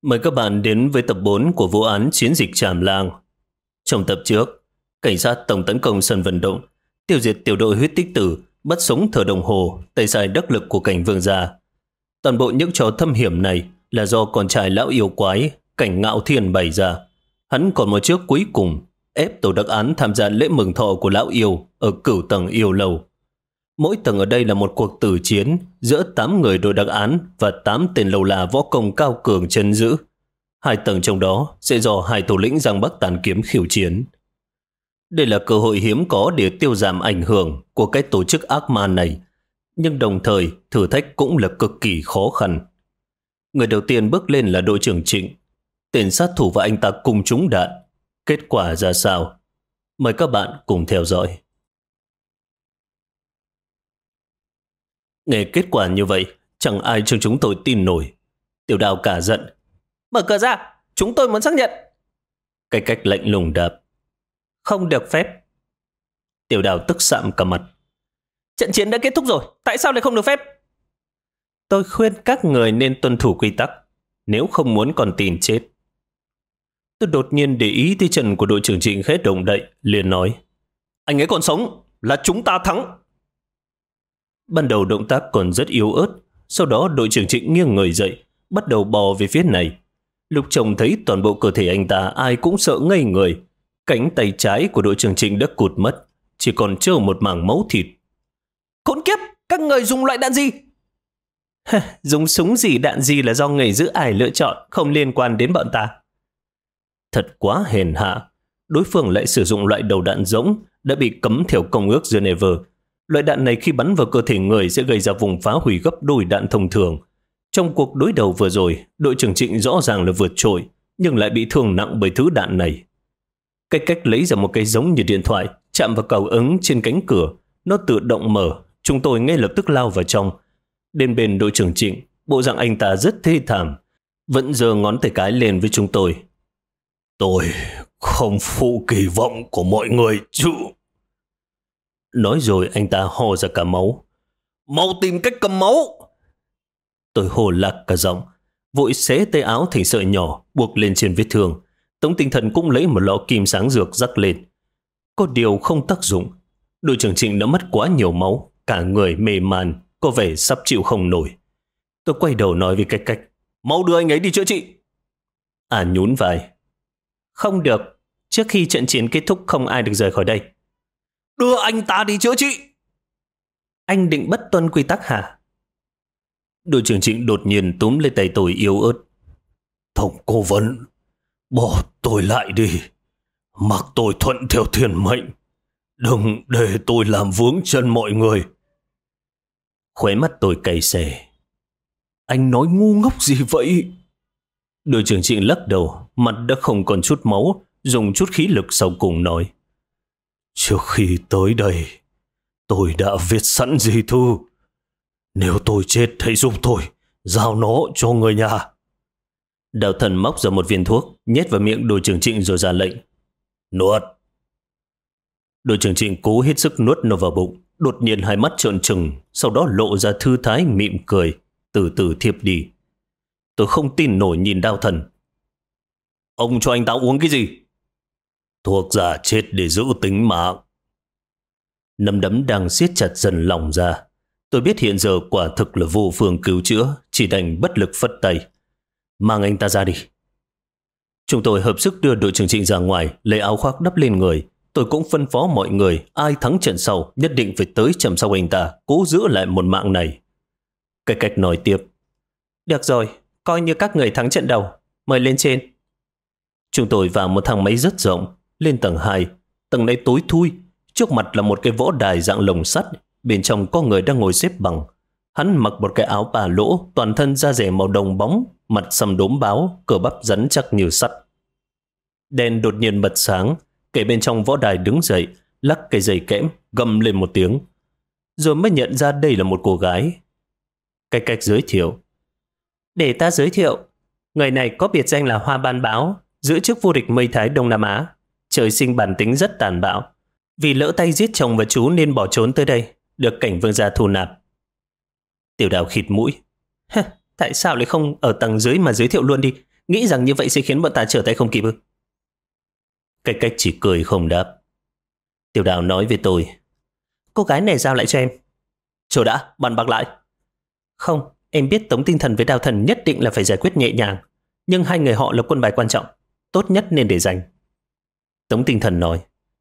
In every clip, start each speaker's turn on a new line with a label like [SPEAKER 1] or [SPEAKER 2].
[SPEAKER 1] Mời các bạn đến với tập 4 của vụ án Chiến dịch Tràm Lang. Trong tập trước, cảnh sát tổng tấn công sân vận động, tiêu diệt tiểu đội huyết tích tử, bắt sống Thờ Đồng Hồ, tay sai đắc lực của Cảnh Vương gia. Toàn bộ những trò thâm hiểm này là do con trai lão yêu quái Cảnh Ngạo Thiên bày ra. Hắn còn một chiếc cuối cùng, ép Tổ Đặc Án tham gia lễ mừng thọ của lão yêu ở cửu tầng yêu lầu. Mỗi tầng ở đây là một cuộc tử chiến giữa 8 người đội đặc án và 8 tên lâu la võ công cao cường trấn giữ. 2 tầng trong đó sẽ do 2 thủ lĩnh Giang Bắc Tàn Kiếm khiêu chiến. Đây là cơ hội hiếm có để tiêu giảm ảnh hưởng của cái tổ chức ác ma này, nhưng đồng thời thử thách cũng là cực kỳ khó khăn. Người đầu tiên bước lên là đội trưởng Trịnh. Tên sát thủ và anh ta cùng trúng đạn. Kết quả ra sao? Mời các bạn cùng theo dõi. Nghe kết quả như vậy, chẳng ai trong chúng tôi tin nổi. Tiểu Đào cả giận. Mở cửa ra, chúng tôi muốn xác nhận. Cái cách lạnh lùng đáp. Không được phép. Tiểu Đào tức sạm cả mặt. Trận chiến đã kết thúc rồi, tại sao lại không được phép? Tôi khuyên các người nên tuân thủ quy tắc, nếu không muốn còn tin chết. Tôi đột nhiên để ý tới chân của đội trưởng Trịnh khẽ động đậy, liền nói. Anh ấy còn sống, là chúng ta thắng. Ban đầu động tác còn rất yếu ớt, sau đó đội trưởng Trịnh nghiêng người dậy, bắt đầu bò về phía này. Lúc trông thấy toàn bộ cơ thể anh ta ai cũng sợ ngây người. Cánh tay trái của đội trưởng Trịnh đã cụt mất, chỉ còn trơ một mảng máu thịt. Khốn kiếp, các người dùng loại đạn gì? Dùng súng gì đạn gì là do người giữ ải lựa chọn, không liên quan đến bọn ta. Thật quá hèn hạ, đối phương lại sử dụng loại đầu đạn rỗng đã bị cấm theo Công ước Geneva. Loại đạn này khi bắn vào cơ thể người sẽ gây ra vùng phá hủy gấp đôi đạn thông thường. Trong cuộc đối đầu vừa rồi, đội trưởng Trịnh rõ ràng là vượt trội, nhưng lại bị thương nặng bởi thứ đạn này. Cái cách lấy ra một cái giống như điện thoại, chạm vào cầu ứng trên cánh cửa, nó tự động mở, chúng tôi ngay lập tức lao vào trong. Đến bên đội trưởng Trịnh, bộ dạng anh ta rất thê thảm, vẫn giơ ngón tay cái lên với chúng tôi. Tôi không phụ kỳ vọng của mọi người chứ. Nói rồi anh ta ho ra cả máu. Mau tìm cách cầm máu. Tôi hô lạc cả giọng, vội xé tay áo thành sợi nhỏ buộc lên trên vết thương. Tống Tinh Thần cũng lấy một lọ kim sáng dược rắc lên. Có điều không tác dụng. Đội trưởng Trịnh đã mất quá nhiều máu, cả người mê man, có vẻ sắp chịu không nổi. Tôi quay đầu nói với Cách Cách, mau đưa anh ấy đi chữa trị. Nhún vai. Không được, trước khi trận chiến kết thúc không ai được rời khỏi đây. Đưa anh ta đi chữa trị. Anh định bất tuân quy tắc hả? Đội trưởng Trịnh đột nhiên túm lấy tay tôi yếu ớt. Tổng cố vấn, bỏ tôi lại đi. Mặc tôi thuận theo thiên mệnh. Đừng để tôi làm vướng chân mọi người. Khóe mắt tôi cay xè. Anh nói ngu ngốc gì vậy? Đội trưởng Trịnh lắc đầu, mặt đã không còn chút máu, dùng chút khí lực sau cùng nói. Trước khi tới đây, tôi đã viết sẵn di thư. Nếu tôi chết hãy giúp tôi, giao nó cho người nhà. Đạo Thần móc ra một viên thuốc, nhét vào miệng đội trưởng Trịnh rồi ra lệnh. Nuốt. Đội trưởng Trịnh cố hết sức nuốt nó vào bụng, đột nhiên hai mắt trợn trừng, sau đó lộ ra thư thái mỉm cười, từ từ thiếp đi. Tôi không tin nổi nhìn Đạo Thần. Ông cho anh ta uống cái gì? Thuốc giả chết để giữ tính mạng. Nắm đấm đang siết chặt dần lỏng ra. Tôi biết hiện giờ quả thực là vô phương cứu chữa, chỉ đành bất lực phất tay. Mang anh ta ra đi. Chúng tôi hợp sức đưa đội trưởng Trịnh ra ngoài, lấy áo khoác đắp lên người. Tôi cũng phân phó mọi người, ai thắng trận sau nhất định phải tới chăm sóc anh ta, cố giữ lại một mạng này. Cái cách nói tiếp. Được rồi, coi như các người thắng trận đầu, mời lên trên. Chúng tôi vào một thang máy rất rộng, lên tầng 2. Tầng này tối thui, trước mặt là một cái võ đài dạng lồng sắt, bên trong có người đang ngồi xếp bằng. Hắn mặc một cái áo bà lỗ, toàn thân da dẻ màu đồng bóng, mặt sầm đốm báo, cơ bắp rắn chắc như sắt. Đèn đột nhiên bật sáng, kẻ bên trong võ đài đứng dậy, lắc cây dây kẽm, gầm lên một tiếng. Rồi mới nhận ra đây là một cô gái. Cách giới thiệu. Để ta giới thiệu, người này có biệt danh là Hoa Ban Báo, giữ chức vô địch Mây Thái Đông Nam Á. Trời sinh bản tính rất tàn bạo. Vì lỡ tay giết chồng và chú nên bỏ trốn tới đây, được Cảnh Vương gia thu nạp. Tiểu Đào khịt mũi. Tại sao lại không ở tầng dưới mà giới thiệu luôn đi? Nghĩ rằng như vậy sẽ khiến bọn ta trở tay không kịp ư? Cách cách chỉ cười không đáp. Tiểu Đào nói với tôi, cô gái này giao lại cho em. Chờ đã, bàn bạc lại. Không, em biết Tống Tinh Thần với Đào Thần nhất định là phải giải quyết nhẹ nhàng, nhưng hai người họ là quân bài quan trọng, tốt nhất nên để dành. Tống Tinh Thần nói,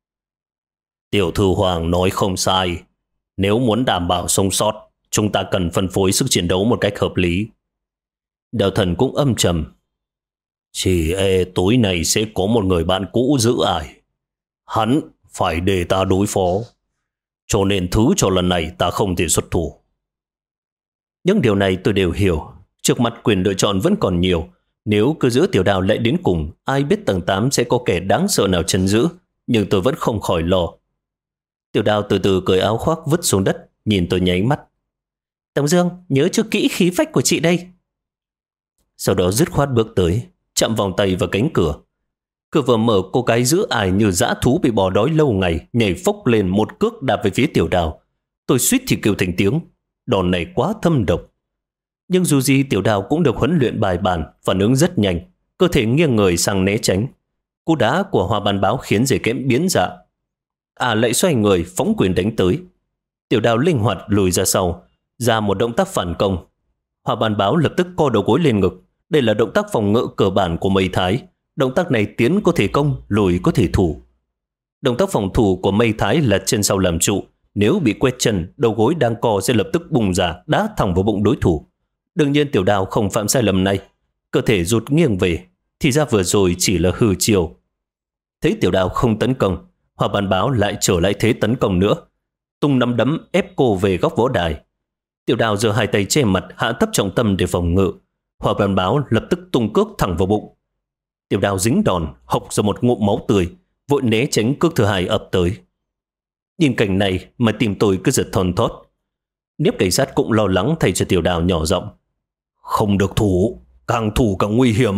[SPEAKER 1] Tiểu thư Hoàng nói không sai. Nếu muốn đảm bảo sống sót, chúng ta cần phân phối sức chiến đấu một cách hợp lý. Đào Thần cũng âm trầm. Chỉ tối nay sẽ có một người bạn cũ giữ ải. Hắn phải để ta đối phó. Cho nên thứ cho lần này ta không thể xuất thủ. Những điều này tôi đều hiểu. Trước mặt quyền lựa chọn vẫn còn nhiều. Nếu cứ giữ Tiểu Đào lại đến cùng, ai biết tầng 8 sẽ có kẻ đáng sợ nào trấn giữ. Nhưng tôi vẫn không khỏi lo. Tiểu Đào từ từ cởi áo khoác vứt xuống đất, nhìn tôi nháy mắt. Tống Dương, nhớ cho kỹ khí phách của chị đây. Sau đó dứt khoát bước tới, chạm vòng tay vào cánh cửa. Cửa vừa mở, cô gái giữ ải như dã thú bị bỏ đói lâu ngày, nhảy phốc lên một cước đạp về phía Tiểu Đào. Tôi suýt thì kêu thành tiếng. Đòn này quá thâm độc. Nhưng dù gì Tiểu Đào cũng được huấn luyện bài bản, phản ứng rất nhanh, cơ thể nghiêng người sang né tránh. Cú đá của Hoa Ban Báo khiến dề kẽm biến dạng. Lại xoay người phóng quyền đánh tới. Tiểu Đào linh hoạt lùi ra sau, ra một động tác phản công. Hoa Ban Báo lập tức co đầu gối lên ngực. Đây là động tác phòng ngự cơ bản của Mây Thái. Động tác này tiến có thể công, lùi có thể thủ. Động tác phòng thủ của Mây Thái là chân sau làm trụ. Nếu bị quét chân, đầu gối đang co sẽ lập tức bùng ra, đá thẳng vào bụng đối thủ. Đương nhiên Tiểu Đào không phạm sai lầm này. Cơ thể rụt nghiêng về, thì ra vừa rồi chỉ là hư chiêu. Thấy Tiểu Đào không tấn công, Hoa Ban Báo lại trở lại thế tấn công nữa. Tung nắm đấm ép cô về góc võ đài. Tiểu Đào giơ hai tay che mặt, hạ thấp trọng tâm để phòng ngự. Hoa Ban Báo lập tức tung cước thẳng vào bụng. Tiểu Đào dính đòn, hộc ra một ngụm máu tươi, vội né tránh cước thứ hai ập tới. Nhìn cảnh này mà tim tôi cứ giật thon thót. Niếp cảnh sát cũng lo lắng thay cho Tiểu Đào nhỏ giọng. Không được thủ, càng thủ càng nguy hiểm.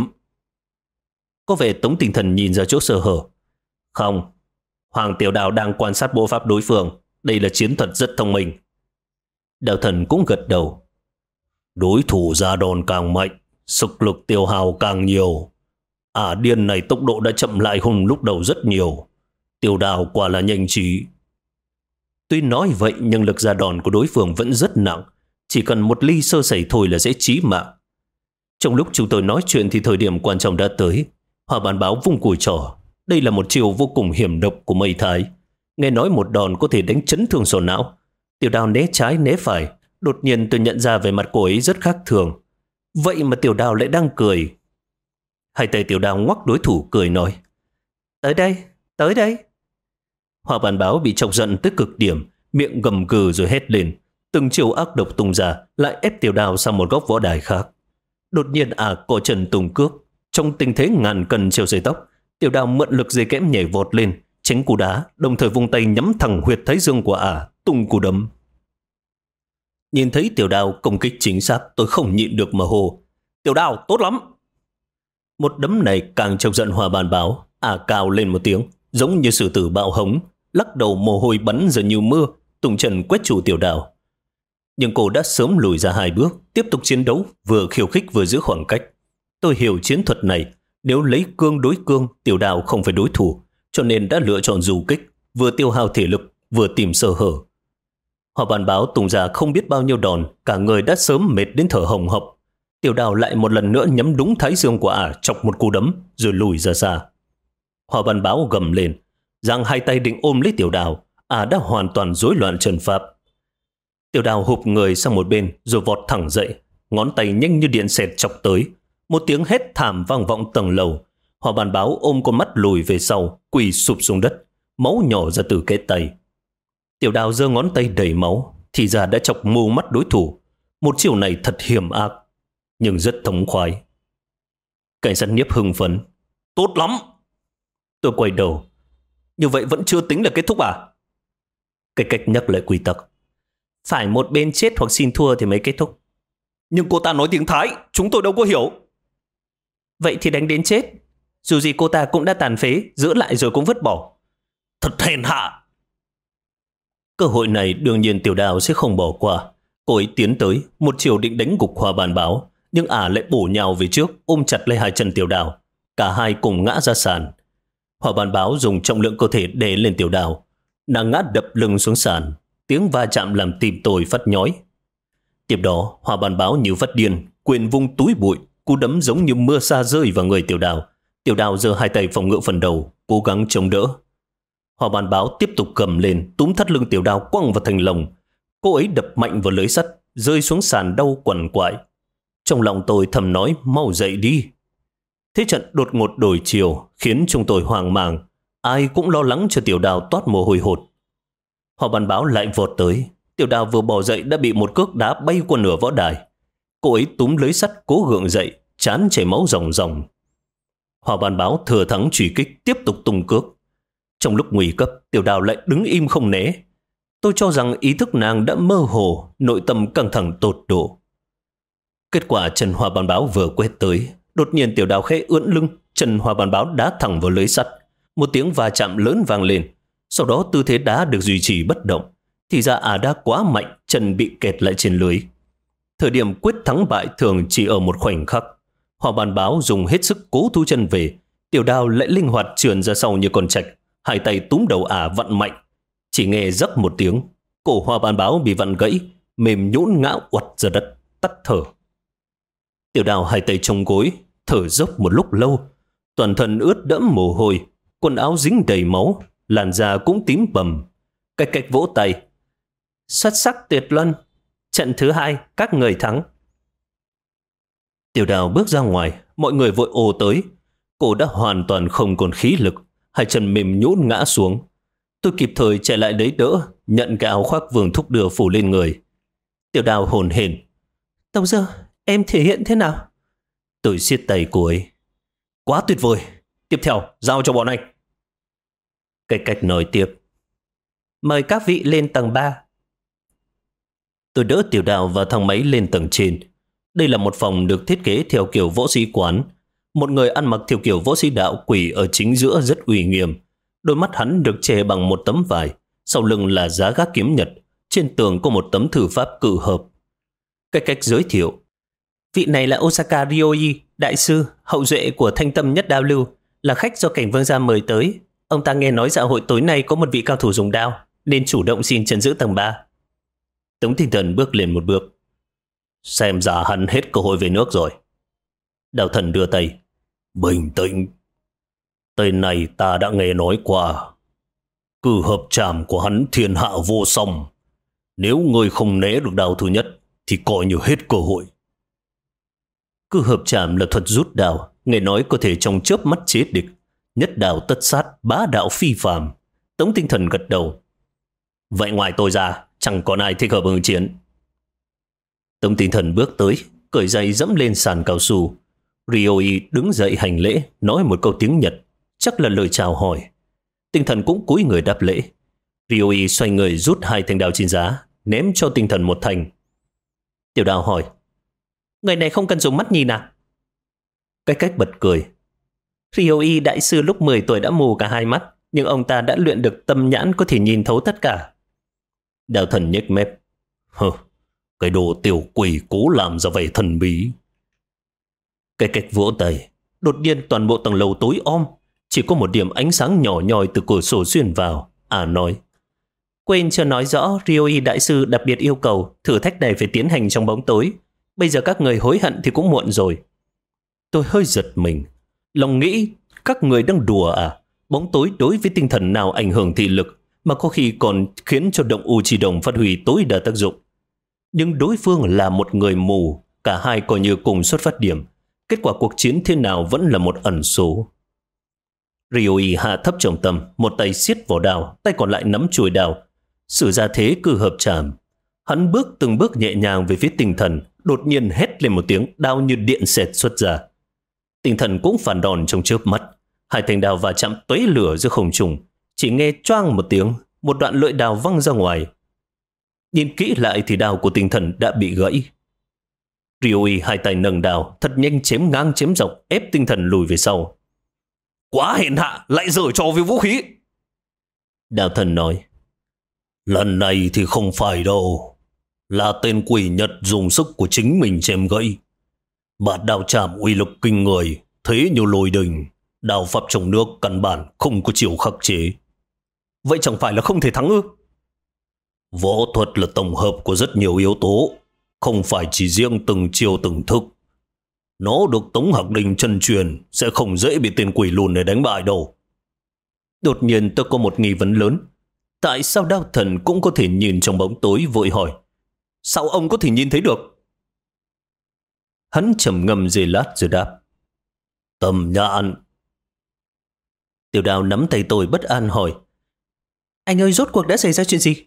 [SPEAKER 1] Có vẻ Tống Tinh Thần nhìn ra chỗ sơ hở. Không, Hoàng Tiểu Đào đang quan sát bộ pháp đối phương. Đây là chiến thuật rất thông minh. Đào Thần cũng gật đầu. Đối thủ ra đòn càng mạnh, sức lực tiêu hao càng nhiều. Điên này tốc độ đã chậm lại hơn lúc đầu rất nhiều. Tiểu Đào quả là nhanh trí. Tuy nói vậy nhưng lực ra đòn của đối phương vẫn rất nặng. Chỉ cần một ly sơ sẩy thôi là sẽ chí mạng. Trong lúc chúng tôi nói chuyện thì thời điểm quan trọng đã tới. Hoa Ban Báo vung cùi trỏ. Đây là một chiều vô cùng hiểm độc của Mây Thái. Nghe nói một đòn có thể đánh chấn thương sọ não. Tiểu Đào né trái né phải. Đột nhiên tôi nhận ra về mặt cô ấy rất khác thường. Vậy mà Tiểu Đào lại đang cười. Hai tay Tiểu Đào ngoắc đối thủ cười nói. Tới đây, tới đây. Hoa Ban Báo bị chọc giận tới cực điểm, miệng gầm gừ rồi hét lên. Từng chiều ác độc tung ra, lại ép Tiểu Đào sang một góc võ đài khác. Đột nhiên cò trần tung cước. Trong tình thế ngàn cân treo sợi tóc, Tiểu Đào mượn lực dây kẽm nhảy vọt lên, tránh cú đá, đồng thời vung tay nhắm thẳng huyệt thái dương của tung cú đấm. Nhìn thấy Tiểu Đào công kích chính xác, tôi không nhịn được mà hô. Tiểu Đào, tốt lắm! Một đấm này càng chọc giận Hoa Ban Báo. Cào lên một tiếng, giống như sử tử bạo hống, lắc đầu mồ hôi bắn ra như mưa, tung chân quét trụ Tiểu Đào. Nhưng cô đã sớm lùi ra hai bước, tiếp tục chiến đấu, vừa khiêu khích vừa giữ khoảng cách. Tôi hiểu chiến thuật này, nếu lấy cương đối cương, Tiểu Đào không phải đối thủ, cho nên đã lựa chọn du kích, vừa tiêu hao thể lực, vừa tìm sơ hở. Hoa Ban Báo tung ra không biết bao nhiêu đòn, cả người đã sớm mệt đến thở hồng hộc. Tiểu Đào lại một lần nữa nhắm đúng thái dương của chọc một cú đấm, rồi lùi ra xa. Hoa Ban Báo gầm lên, giang hai tay định ôm lấy Tiểu Đào. Đã hoàn toàn rối loạn trận pháp. Tiểu Đào hụp người sang một bên rồi vọt thẳng dậy, ngón tay nhanh như điện xẹt chọc tới. Một tiếng hét thảm vang vọng tầng lầu. Hoa Ban Báo ôm con mắt lùi về sau, quỳ sụp xuống đất, máu nhỏ ra từ cái tay. Tiểu Đào giơ ngón tay đầy máu, thì ra đã chọc mù mắt đối thủ. Một chiều này thật hiểm ác, nhưng rất thống khoái. Cảnh sát Nhiếp hưng phấn. Tốt lắm! Tôi quay đầu. Như vậy vẫn chưa tính là kết thúc à? Cái cách nhắc lại quy tắc. Phải một bên chết hoặc xin thua thì mới kết thúc. Nhưng cô ta nói tiếng Thái, chúng tôi đâu có hiểu. Vậy thì đánh đến chết. Dù gì cô ta cũng đã tàn phế, giữ lại rồi cũng vứt bỏ. Thật hèn hạ! Cơ hội này đương nhiên Tiểu Đào sẽ không bỏ qua. Cô ấy tiến tới, một chiều định đánh gục Hoa Ban Báo. nhưng ả lại bổ nhào về trước, ôm chặt lấy hai chân Tiểu Đào. Cả hai cùng ngã ra sàn. Hỏa Ban Báo dùng trọng lượng cơ thể đè lên Tiểu Đào. Nàng ngã đập lưng xuống sàn, tiếng va chạm làm tim tôi phát nhói. Tiếp đó, Hỏa Ban Báo như phát điên, quyền vung túi bụi, cú đấm giống như mưa sa rơi vào người Tiểu Đào. Tiểu Đào giơ hai tay phòng ngự phần đầu, cố gắng chống đỡ. Hỏa Ban Báo tiếp tục cầm lên, túm thắt lưng Tiểu Đào quăng vào thành lồng. Cô ấy đập mạnh vào lưới sắt, rơi xuống sàn đau quằn quại. Trong lòng tôi thầm nói, mau dậy đi. Thế trận đột ngột đổi chiều khiến chúng tôi hoang mang. Ai cũng lo lắng cho Tiểu Đào toát mồ hôi hột. Hỏa Ban Báo lại vọt tới. Tiểu Đào vừa bò dậy đã bị một cước đá bay qua nửa võ đài. Cô ấy túm lưới sắt cố gượng dậy, trán chảy máu ròng ròng. Hỏa Ban Báo thừa thắng truy kích, tiếp tục tung cước. Trong lúc nguy cấp, Tiểu Đào lại đứng im không né. Tôi cho rằng ý thức nàng đã mơ hồ, nội tâm căng thẳng tột độ. Kết quả chân Hỏa Ban Báo vừa quét tới, đột nhiên Tiểu Đào khẽ ưỡn lưng, chân Hỏa Ban Báo đá thẳng vào lưới sắt. Một tiếng va chạm lớn vang lên. Sau đó tư thế đá được duy trì bất động. Thì ra ả đá quá mạnh, chân bị kẹt lại trên lưới. Thời điểm quyết thắng bại thường chỉ ở một khoảnh khắc. Hỏa Ban Báo dùng hết sức cố thu chân về. Tiểu Đào lại linh hoạt trườn ra sau như con trạch, hai tay túm đầu ả vặn mạnh. Chỉ nghe rắc một tiếng, cổ Hỏa Ban Báo bị vặn gãy, mềm nhũn ngã uặt ra đất, tắt thở. Tiểu Đào hai tay chống gối, thở dốc một lúc lâu, toàn thân ướt đẫm mồ hôi, quần áo dính đầy máu, làn da cũng tím bầm. Cách cách vỗ tay. Xuất sắc tuyệt luân, trận thứ 2 các người thắng. Tiểu Đào bước ra ngoài, mọi người vội ồ tới. Cô đã hoàn toàn không còn khí lực, hai chân mềm nhũn ngã xuống. Tôi kịp thời chạy lại lấy đỡ, nhận cái áo khoác Vương Thúc đưa phủ lên người. Tiểu Đào hồn hển. Tông Dơ, em thể hiện thế nào? Tôi siết tay cô ấy. Quá tuyệt vời, tiếp theo giao cho bọn anh. Cách cách nói tiếp. Mời các vị lên tầng 3. Tôi đỡ Tiểu Đào vào thang máy lên tầng trên. Đây là một phòng được thiết kế theo kiểu võ sĩ quán. Một người ăn mặc theo kiểu võ sĩ đạo quỳ ở chính giữa rất uy nghiêm. Đôi mắt hắn được che bằng một tấm vải. Sau lưng là giá gác kiếm nhật. Trên tường có một tấm thư pháp cự hợp. Cách cách giới thiệu. Vị này là Osaka Ryoi, đại sư, hậu duệ của Thanh Tâm Nhất Đao Lưu, là khách do Cảnh Vương gia mời tới. Ông ta nghe nói dạ hội tối nay có một vị cao thủ dùng đao, nên chủ động xin trấn giữ tầng 3. Tống Tinh Thần bước lên một bước. Xem ra hắn hết cơ hội về nước rồi. Đạo Thần đưa tay. Bình tĩnh. Tên này ta đã nghe nói qua. Cử hợp trảm của hắn thiên hạ vô song. Nếu ngươi không né được đao thứ nhất thì coi như hết cơ hội. Cử hợp trảm là thuật rút đao, nghe nói có thể trong chớp mắt chết địch. Nhất đao tất sát, bá đạo phi phàm. Tống Tinh Thần gật đầu. Vậy ngoài tôi ra, chẳng còn ai thích hợp ứng chiến. Tống Tinh Thần bước tới, cởi giày dẫm lên sàn cao su. Ryoi đứng dậy hành lễ, nói một câu tiếng Nhật, chắc là lời chào hỏi. Tinh Thần cũng cúi người đáp lễ. Ryoi xoay người rút hai thanh đao trên giá, ném cho Tinh Thần một thanh. Tiểu Đào hỏi, người này không cần dùng mắt nhìn à? Cách cách bật cười. Ryoi đại sư lúc 10 tuổi đã mù cả hai mắt, nhưng ông ta đã luyện được tâm nhãn có thể nhìn thấu tất cả. Đạo Thần nhếch mép. Cái đồ tiểu quỷ cố làm ra vẻ thần bí. Cái cách vỗ tay. Đột nhiên toàn bộ tầng lầu tối om, chỉ có một điểm ánh sáng nhỏ nhoi từ cửa sổ xuyên vào. Nói, quên chưa nói rõ, Ryoi đại sư đặc biệt yêu cầu thử thách này phải tiến hành trong bóng tối. Bây giờ các người hối hận thì cũng muộn rồi. Tôi hơi giật mình, lòng nghĩ các người đang đùa à? Bóng tối đối với tinh thần nào ảnh hưởng thị lực, mà có khi còn khiến cho động u chi đồng phát huy tối đa tác dụng. Nhưng đối phương là một người mù, cả hai coi như cùng xuất phát điểm. Kết quả cuộc chiến thế nào vẫn là một ẩn số. Ryoi hạ thấp trọng tâm, một tay siết vào đao, tay còn lại nắm chuôi đao, sử ra thế cử hợp trảm. Hắn bước từng bước nhẹ nhàng về phía Tinh Thần, đột nhiên hét lên một tiếng, đao như điện xẹt xuất ra. Tinh Thần cũng phản đòn trong chớp mắt, hai thanh đao va chạm tóe lửa giữa không trung, chỉ nghe choang một tiếng, một đoạn lưỡi đao văng ra ngoài. Nhìn kỹ lại thì đao của Tinh Thần đã bị gãy. Ryoi hai tay nâng đao, thật nhanh chém ngang chém dọc, ép Tinh Thần lùi về sau. Quá hèn hạ, lại giở trò với vũ khí. Đạo Thần nói, lần này thì không phải đâu, là tên quỷ Nhật dùng sức của chính mình chém gãy. Bạt đao chạm uy lực kinh người, thế như lôi đình. Đao pháp trong nước căn bản không có chiều khắc chế. Vậy chẳng phải là không thể thắng ư? Võ thuật là tổng hợp của rất nhiều yếu tố, không phải chỉ riêng từng chiều từng thức. Nó được Tống Hạc Đình chân truyền, sẽ không dễ bị tên quỷ lùn này đánh bại đâu. Đột nhiên tôi có một nghi vấn lớn. Tại sao Đao Thần cũng có thể nhìn trong bóng tối, vội hỏi. Sao ông có thể nhìn thấy được? Hắn trầm ngâm giây lát rồi đáp. Tầm nhãn. Tiểu Đao nắm tay tôi bất an hỏi. Anh ơi, rốt cuộc đã xảy ra chuyện gì?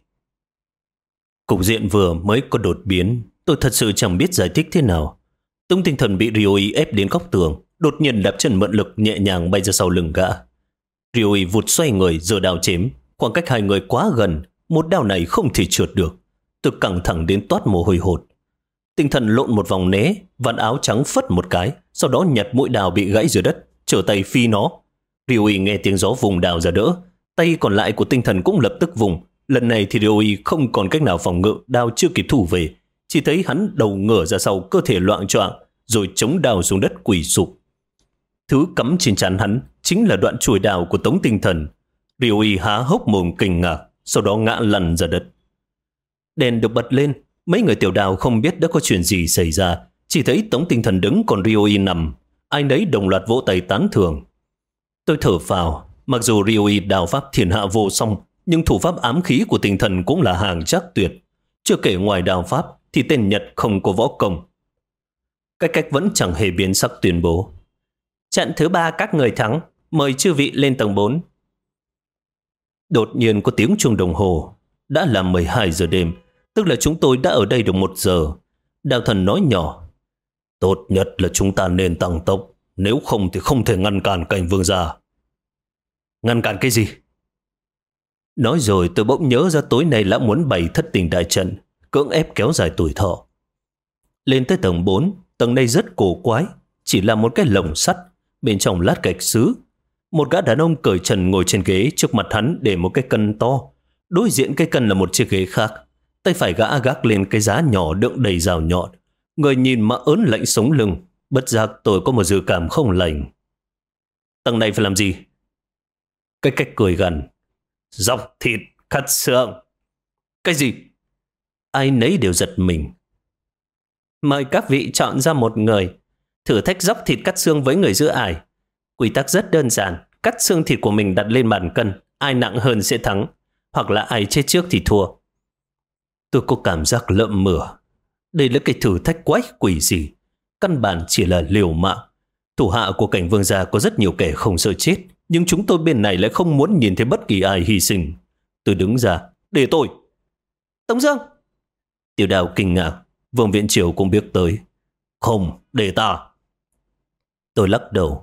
[SPEAKER 1] Cục diện vừa mới có đột biến, tôi thật sự chẳng biết giải thích thế nào. Tống Tinh Thần bị Ryoi ép đến góc tường, đột nhiên đạp chân mượn lực nhẹ nhàng bay ra sau lưng gã. Ryoi vụt xoay người giơ đao chém, khoảng cách hai người quá gần, một đao này không thể trượt được. Tôi căng thẳng đến toát mồ hôi hột. Tinh Thần lộn một vòng né, vạt áo trắng phất một cái, sau đó nhặt mũi đao bị gãy dưới đất, trở tay phi nó. Ryoi nghe tiếng gió vùng đao ra đỡ, tay còn lại của Tinh Thần cũng lập tức vùng. Lần này thì Ryoi không còn cách nào phòng ngự, đao chưa kịp thủ về, chỉ thấy hắn đầu ngửa ra sau, cơ thể loạng choạng, rồi chống đao xuống đất quỳ sụp. Thứ cắm trên trán hắn chính là đoạn chùi đao của Tống Tinh Thần. Ryoi há hốc mồm kinh ngạc, sau đó ngã lăn ra đất. Đèn được bật lên, mấy người Tiểu Đao không biết đã có chuyện gì xảy ra, chỉ thấy Tống Tinh Thần đứng còn Ryoi nằm, ai nấy đồng loạt vỗ tay tán thưởng. Tôi thở phào, mặc dù Ryoi đao pháp thiên hạ vô song, nhưng thủ pháp ám khí của Tinh Thần cũng là hàng chắc tuyệt. Chưa kể ngoài đao pháp thì tên Nhật không có võ công. Cách vẫn chẳng hề biến sắc tuyên bố. Trận thứ 3 các người thắng, mời chư vị lên tầng 4. Đột nhiên có tiếng chuông đồng hồ. Đã là 12 giờ đêm, tức là chúng tôi đã ở đây được 1 giờ. Đao Thần nói nhỏ. Tốt nhất là chúng ta nên tăng tốc, nếu không thì không thể ngăn cản Cảnh Vương gia. Ngăn cản cái gì? Nói rồi tôi bỗng nhớ ra tối nay lão muốn bày thất tình đại trận, cưỡng ép kéo dài tuổi thọ. Lên tới tầng 4, tầng này rất cổ quái, chỉ là một cái lồng sắt, bên trong lát gạch sứ. Một gã đàn ông cởi trần ngồi trên ghế, trước mặt hắn để một cái cân to. Đối diện cái cân là một chiếc ghế khác, tay phải gã gác lên cái giá nhỏ đựng đầy rào nhọn. Người nhìn mà ớn lạnh sống lưng, bất giác tôi có một dự cảm không lành. Tầng này phải làm gì? Cách cười gằn. Dọc thịt, cắt xương. Cái gì? Ai nấy đều giật mình. Mời các vị chọn ra một người, thử thách dốc thịt cắt xương với người giữ ải. Quy tắc rất đơn giản, cắt xương thịt của mình đặt lên bàn cân, ai nặng hơn sẽ thắng, hoặc là ai chết trước thì thua. Tôi có cảm giác lợm mửa. Đây là cái thử thách quái quỷ gì? Căn bản chỉ là liều mạng. Thủ hạ của Cảnh Vương gia có rất nhiều kẻ không sợ chết, nhưng chúng tôi bên này lại không muốn nhìn thấy bất kỳ ai hy sinh. Tôi đứng ra, để tôi. Tống Dương! Tiểu Đao kinh ngạc, Vương Viện Triều cũng biết tới. Không, để ta. Tôi lắc đầu.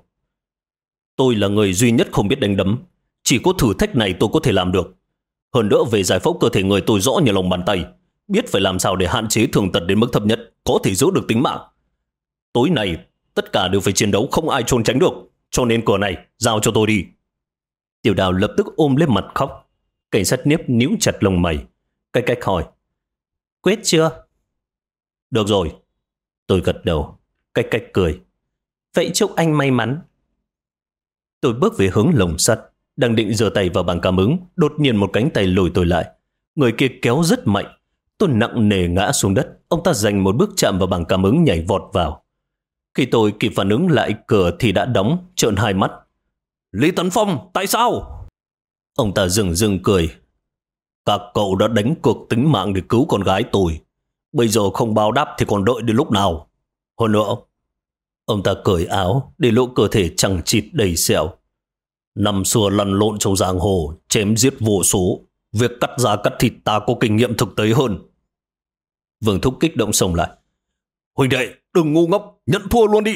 [SPEAKER 1] Tôi là người duy nhất không biết đánh đấm. Chỉ có thử thách này tôi có thể làm được. Hơn nữa về giải phẫu cơ thể người tôi rõ như lòng bàn tay. Biết phải làm sao để hạn chế thương tật đến mức thấp nhất, có thể giữ được tính mạng. Tối nay, tất cả đều phải chiến đấu, không ai trốn tránh được. Cho nên cửa này, giao cho tôi đi. Tiểu Đao lập tức ôm lên mặt khóc. Cảnh sát Niếp níu chặt lông mày. Cách hỏi. Quyết chưa? Được rồi. Tôi gật đầu. Cách cười. Vậy chúc anh may mắn. Tôi bước về hướng lồng sắt, đang định giơ tay vào bảng cảm ứng, đột nhiên một cánh tay lùi tôi lại. Người kia kéo rất mạnh. Tôi nặng nề ngã xuống đất. Ông ta giành một bước chạm vào bảng cảm ứng, nhảy vọt vào. Khi tôi kịp phản ứng lại, cửa thì đã đóng, trợn hai mắt. Lý Tấn Phong, tại sao? Ông ta dừng cười. Các cậu đã đánh cược tính mạng để cứu con gái tôi. Bây giờ không báo đáp thì còn đợi đến lúc nào? Hơn nữa, ông ta cởi áo để lộ cơ thể chằng chịt đầy sẹo. Năm xưa lăn lộn trong giang hồ, chém giết vô số. Việc cắt da cắt thịt ta có kinh nghiệm thực tế hơn. Vương Thúc kích động xông lại. Huynh đệ, đừng ngu ngốc, nhận thua luôn đi.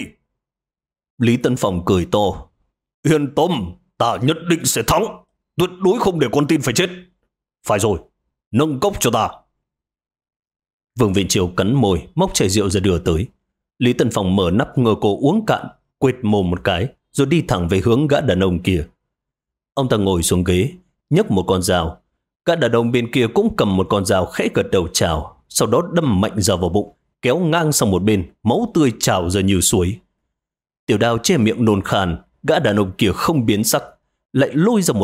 [SPEAKER 1] Lý Tấn Phong cười to. Yên tâm, ta nhất định sẽ thắng. Tuyệt đối không để con tin phải chết. Phải rồi, nâng cốc cho ta. Vương Viện Triều cắn môi, móc chai rượu ra đưa tới. Lý Tấn Phong mở nắp ngơ cổ uống cạn, quệt mồm một cái, rồi đi thẳng về hướng gã đàn ông kia. Ông ta ngồi xuống ghế, nhấc một con dao. Gã đàn ông bên kia cũng cầm một con dao, khẽ gật đầu chào, sau đó đâm mạnh dao vào bụng, kéo ngang sang một bên, máu tươi trào ra như suối. Tiểu Đao che miệng nôn khan, gã đàn ông kia không biến sắc, lại lôi ra một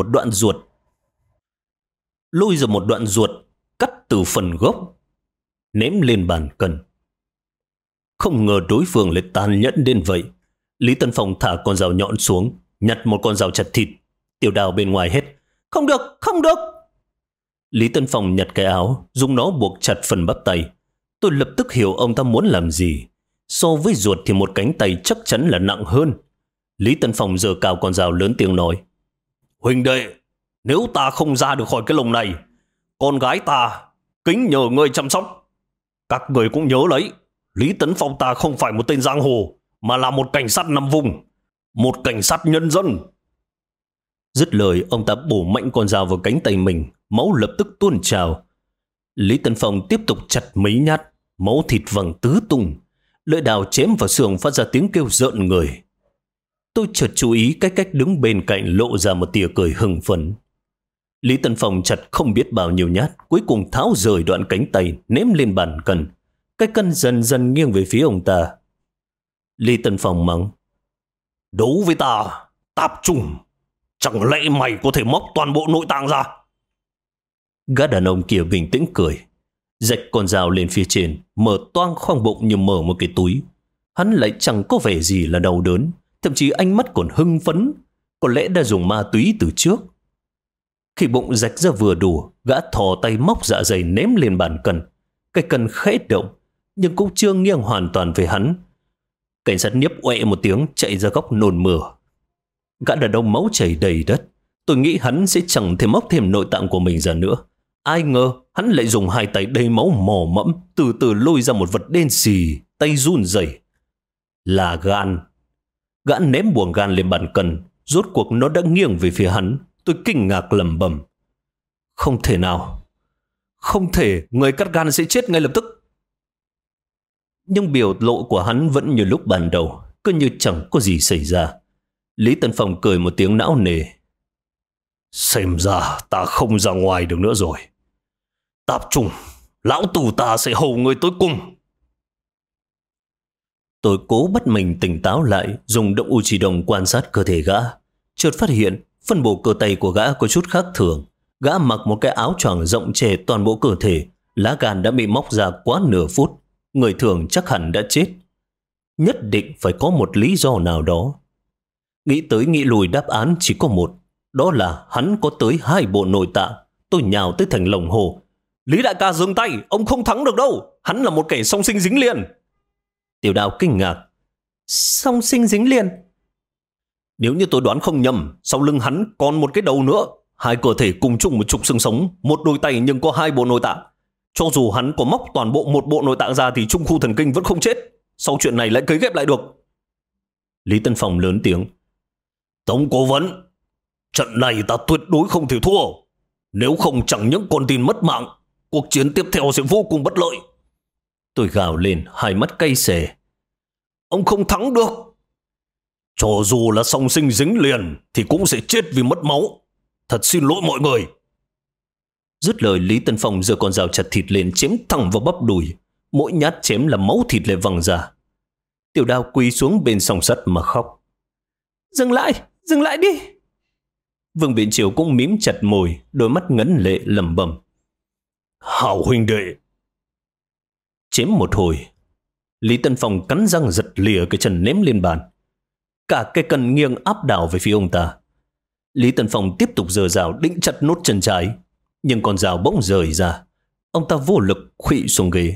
[SPEAKER 1] đoạn ruột, cắt từ phần gốc, ném lên bàn cân. Không ngờ đối phương lại tàn nhẫn đến vậy. Lý Tân Phong thả con dao nhọn xuống, nhặt một con dao chặt thịt. Tiểu Đao bên ngoài hét: Không được, không được! Lý Tân Phong nhặt cái áo, dùng nó buộc chặt phần bắp tay. Tôi lập tức hiểu ông ta muốn làm gì. So với ruột thì một cánh tay chắc chắn là nặng hơn. Lý Tân Phong giơ cao con dao lớn tiếng nói: Huynh đệ, nếu ta không ra được khỏi cái lồng này, con gái ta kính nhờ ngươi chăm sóc. Các người cũng nhớ lấy, Lý Tấn Phong ta không phải một tên giang hồ, mà là một cảnh sát nằm vùng, một cảnh sát nhân dân. Dứt lời, ông ta bổ mạnh con dao vào cánh tay mình, máu lập tức tuôn trào. Lý Tấn Phong tiếp tục chặt mấy nhát, máu thịt văng tứ tung, lưỡi đào chém vào xương phát ra tiếng kêu rợn người. Tôi chợt chú ý cách đứng bên cạnh lộ ra một tia cười hưng phấn. Lý Tấn Phong chặt không biết bao nhiêu nhát, cuối cùng tháo rời đoạn cánh tay ném lên bàn cân. Cái cân dần dần nghiêng về phía ông ta. Lý Tấn Phong mắng: Đấu với ta, tạp chủng, chẳng lẽ mày có thể móc toàn bộ nội tạng ra? Gã đàn ông kia bình tĩnh cười, rạch con dao lên phía trên, mở toang khoang bụng như mở một cái túi. Hắn lại chẳng có vẻ gì là đau đớn, thậm chí ánh mắt còn hưng phấn, có lẽ đã dùng ma túy từ trước. Khi bụng rạch ra vừa đủ, gã thò tay móc dạ dày ném lên bàn cân. Cái cân khẽ động, nhưng cũng chưa nghiêng hoàn toàn về hắn. Cảnh sát Nhiếp oẹ một tiếng chạy ra góc nôn mửa. Gã đàn ông máu chảy đầy đất. Tôi nghĩ hắn sẽ chẳng thể móc thêm nội tạng của mình ra nữa. Ai ngờ hắn lại dùng hai tay đầy máu mò mẫm từ từ lôi ra một vật đen xì, tay run rẩy. Là gan. Gã ném buồng gan lên bàn cân, rốt cuộc nó đã nghiêng về phía hắn. Tôi kinh ngạc lẩm bẩm: Không thể nào, không thể, người cắt gan sẽ chết ngay lập tức. Nhưng biểu lộ của hắn vẫn như lúc ban đầu, cứ như chẳng có gì xảy ra. Lý Tân Phong cười một tiếng não nề: Xem ra ta không ra ngoài được nữa rồi. Tạp chủng, lão tù ta sẽ hầu người tới cùng. Tôi cố bắt mình tỉnh táo lại, dùng động u chỉ đồng quan sát cơ thể gã. Chợt phát hiện phân bổ cơ tay của gã có chút khác thường. Gã mặc một cái áo choàng rộng che toàn bộ cơ thể, lá gan đã bị móc ra quá nửa phút. Người thường chắc hẳn đã chết. Nhất định phải có một lý do nào đó. Nghĩ tới nghĩ lùi, đáp án chỉ có một, đó là hắn có tới 2 bộ nội tạng. Tôi nhào tới thành lồng hồ: Lý đại ca dừng tay, ông không thắng được đâu, hắn là một kẻ song sinh dính liền. Tiểu Đao kinh ngạc: Song sinh dính liền? Nếu như tôi đoán không nhầm, sau lưng hắn còn một cái đầu nữa, 2 cơ thể cùng chung một trục xương sống, một đôi tay nhưng có 2 bộ nội tạng. Cho dù hắn có móc toàn bộ một bộ nội tạng ra thì trung khu thần kinh vẫn không chết. Sau chuyện này lại cấy ghép lại được. Lý Tân Phong lớn tiếng: Tống cố vấn, trận này ta tuyệt đối không thể thua. Nếu không chẳng những con tin mất mạng, cuộc chiến tiếp theo sẽ vô cùng bất lợi. Tôi gào lên, hai mắt cay xè: Ông không thắng được. Cho dù là song sinh dính liền thì cũng sẽ chết vì mất máu. Thật xin lỗi mọi người. Dứt lời, Lý Tân Phong giơ con dao chặt thịt lên chém thẳng vào bắp đùi. Mỗi nhát chém là máu thịt lại văng ra. Tiểu Đao quỳ xuống bên song sắt mà khóc: Dừng lại đi. Vương Biển Triều cũng mím chặt môi, đôi mắt ngấn lệ lẩm bẩm: Hảo huynh đệ. Chém một hồi, Lý Tân Phong cắn răng giật lìa cái chân ném lên bàn. Cả cái cân nghiêng áp đảo về phía ông ta. Lý Tân Phong tiếp tục giơ dao định chặt nốt chân trái, nhưng con dao bỗng rời ra. Ông ta vô lực khuỵu xuống ghế.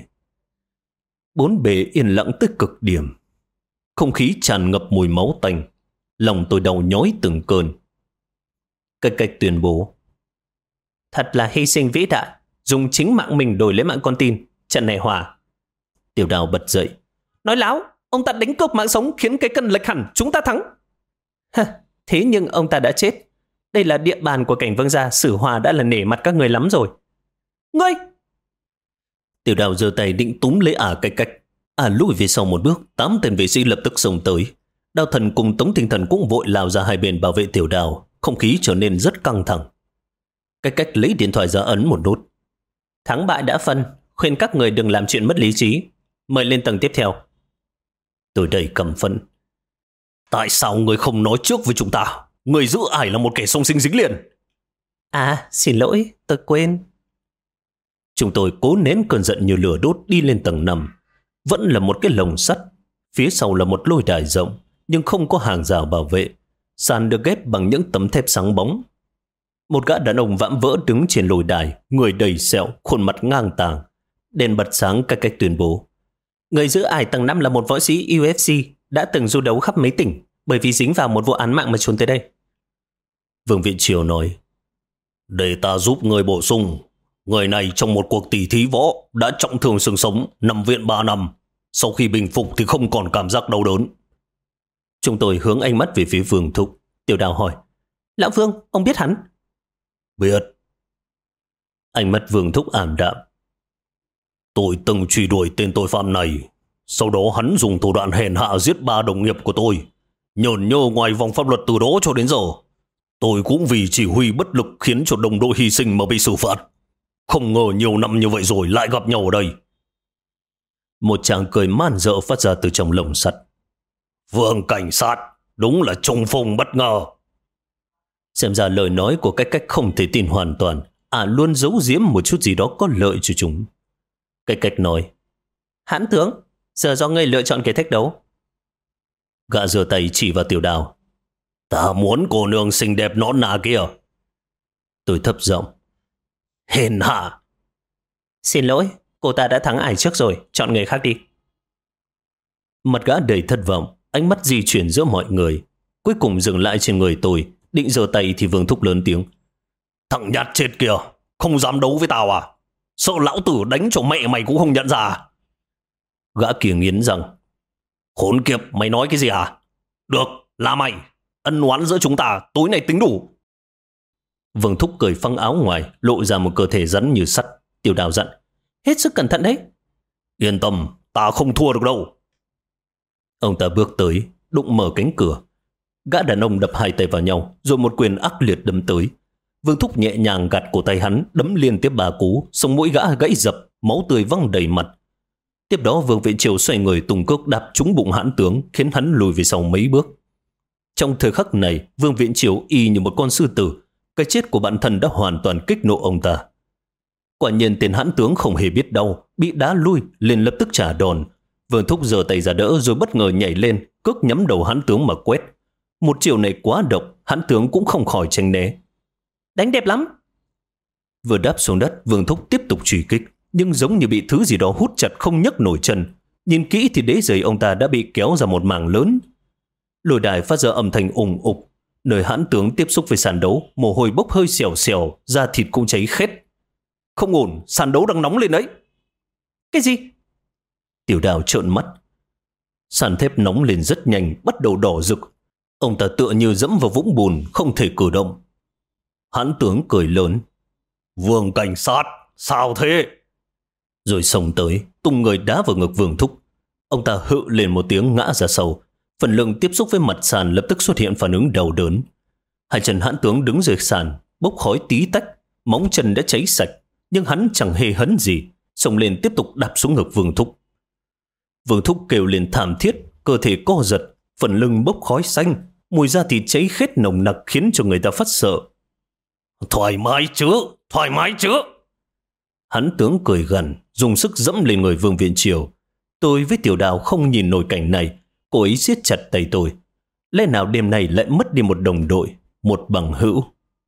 [SPEAKER 1] Bốn bề yên lặng tới cực điểm. Không khí tràn ngập mùi máu tanh. Lòng tôi đau nhói từng cơn. Cách tuyên bố: Thật là hy sinh vĩ đại, dùng chính mạng mình đổi lấy mạng con tin. Trận này hòa. Tiểu Đao bật dậy: Nói láo, ông ta đánh cướp mạng sống khiến cái cân lệch hẳn, chúng ta thắng. Thế nhưng ông ta đã chết. Đây là địa bàn của cảnh vương gia, Sử Hòa đã là nể mặt các người lắm rồi. Ngươi! Tiểu Đao giơ tay định túm lấy cách. Lùi về sau một bước, 8 tên vệ sĩ lập tức xông tới. Đao Thần cùng Tống Tinh Thần cũng vội lao ra hai bên bảo vệ Tiểu Đao. Không khí trở nên rất căng thẳng. Cách lấy điện thoại ra ấn một nút: Thắng bại đã phân, khuyên các người đừng làm chuyện mất lý trí. Mời lên tầng tiếp theo. Tôi đầy căm phẫn. Tại sao người không nói trước với chúng ta? Người giữ ải là một kẻ song sinh dính liền. À, xin lỗi, tôi quên. Chúng tôi cố nén cơn giận như lửa đốt đi lên tầng 5. Vẫn là một cái lồng sắt. Phía sau là một lôi đài rộng, nhưng không có hàng rào bảo vệ. Sàn được ghép bằng những tấm thép sáng bóng. Một gã đàn ông vạm vỡ đứng trên lôi đài, người đầy sẹo, khuôn mặt ngang tàng. Đèn bật sáng cách tuyên bố. Người giữ ải tầng 5 là một võ sĩ UFC, đã từng du đấu khắp mấy tỉnh, bởi vì dính vào một vụ án mạng mà trốn tới đây. Vương Viện Triều nói, để ta giúp người bổ sung. Người này trong một cuộc tỉ thí võ đã trọng thương xương sống, nằm viện 3 năm. Sau khi bình phục thì không còn cảm giác đau đớn. Chúng tôi hướng ánh mắt về phía Vương Thúc. Tiểu Đào hỏi, Lão Vương, ông biết hắn? Biết. Ánh mắt Vương Thúc ảm đạm. Tôi từng truy đuổi tên tội phạm này. Sau đó hắn dùng thủ đoạn hèn hạ giết 3 đồng nghiệp của tôi. Nhởn nhơ ngoài vòng pháp luật từ đó cho đến giờ. Tôi cũng vì chỉ huy bất lực khiến cho đồng đội hy sinh mà bị xử phạt. Không ngờ nhiều năm như vậy rồi lại gặp nhau ở đây. Một chàng cười man dợ phát ra từ trong lồng sắt. Vương cảnh sát, đúng là trùng phùng bất ngờ. Xem ra lời nói của cách không thể tin hoàn toàn. Luôn giấu giếm một chút gì đó có lợi cho chúng. Cách nói, Hãn tướng, giờ do ngươi lựa chọn kẻ thách đấu. Gã giơ tay chỉ vào Tiểu Đào. Ta muốn cô nương xinh đẹp nõn nà kia. Tôi thấp giọng, hèn hạ. Xin lỗi, cô ta đã thắng ải trước rồi, chọn người khác đi. Mặt gã đầy thất vọng, ánh mắt di chuyển giữa mọi người, cuối cùng dừng lại trên người tôi. Định giơ tay thì Vương Thúc lớn tiếng, thằng nhát chết kìa, không dám đấu với tao à? Sợ lão tử đánh cho mẹ mày cũng không nhận ra. Gã kia nghiến rằng, khốn kiếp, mày nói cái gì hả? Được, là mày. Ân oán giữa chúng ta tối nay tính đủ. Vương Thúc cởi phăng áo ngoài, lộ ra một cơ thể rắn như sắt. Tiểu Đào dặn, hết sức cẩn thận đấy. Yên tâm, ta không thua được đâu. Ông ta bước tới, đụng mở cánh cửa. Gã đàn ông đập hai tay vào nhau, rồi một quyền ác liệt đấm tới. Vương Thúc nhẹ nhàng gạt cổ tay hắn, đấm liên tiếp 3 cú, sống mũi gã gãy dập, máu tươi văng đầy mặt. Tiếp đó Vương Viện Triều xoay người tung cước đạp trúng bụng Hãn tướng, khiến hắn lùi về sau mấy bước. Trong thời khắc này, Vương Viện Triều y như một con sư tử. Cái chết của bản thân đã hoàn toàn kích nộ ông ta. Quả nhiên tên Hãn tướng không hề biết đau, bị đá lui, liền lập tức trả đòn. Vương Thúc giơ tay ra đỡ rồi bất ngờ nhảy lên, cước nhắm đầu Hãn tướng mà quét. Một chiều này quá độc, Hãn tướng cũng không khỏi tránh né. Đánh đẹp lắm. Vừa đáp xuống đất, Vương Thúc tiếp tục truy kích, nhưng giống như bị thứ gì đó hút chặt không nhấc nổi chân. Nhìn kỹ thì đế giày ông ta đã bị kéo ra một mảng lớn. Lôi đài phát ra âm thanh ùng ục. Nơi Hãn tướng tiếp xúc với sàn đấu, mồ hôi bốc hơi xèo xèo, da thịt cũng cháy khét. Không ổn, sàn đấu đang nóng lên đấy. Cái gì? Tiểu Đào trợn mắt. Sàn thép nóng lên rất nhanh, bắt đầu đỏ rực. Ông ta tựa như dẫm vào vũng bùn, không thể cử động. Hãn tướng cười lớn. Vương cảnh sát, sao thế? Rồi xông tới, tung người đá vào ngực Vương Thúc. Ông ta hự lên một tiếng ngã ra sau. Phần lưng tiếp xúc với mặt sàn lập tức xuất hiện phản ứng đau đớn. Hai chân Hãn tướng đứng dưới sàn, bốc khói tí tách, móng chân đã cháy sạch, nhưng hắn chẳng hề hấn gì, xông lên tiếp tục đạp xuống ngực Vương Thúc. Vương Thúc kêu lên thảm thiết, cơ thể co giật, phần lưng bốc khói xanh, mùi da thịt cháy khét nồng nặc khiến cho người ta phát sợ. Thoải mái chứ, thoải mái chứ. Hãn tướng cười gằn, dùng sức dẫm lên người Vương Viện Triều. Tôi với Tiểu Đào không nhìn nổi cảnh này, cô ấy siết chặt tay tôi. Lẽ nào đêm nay lại mất đi một đồng đội, một bằng hữu?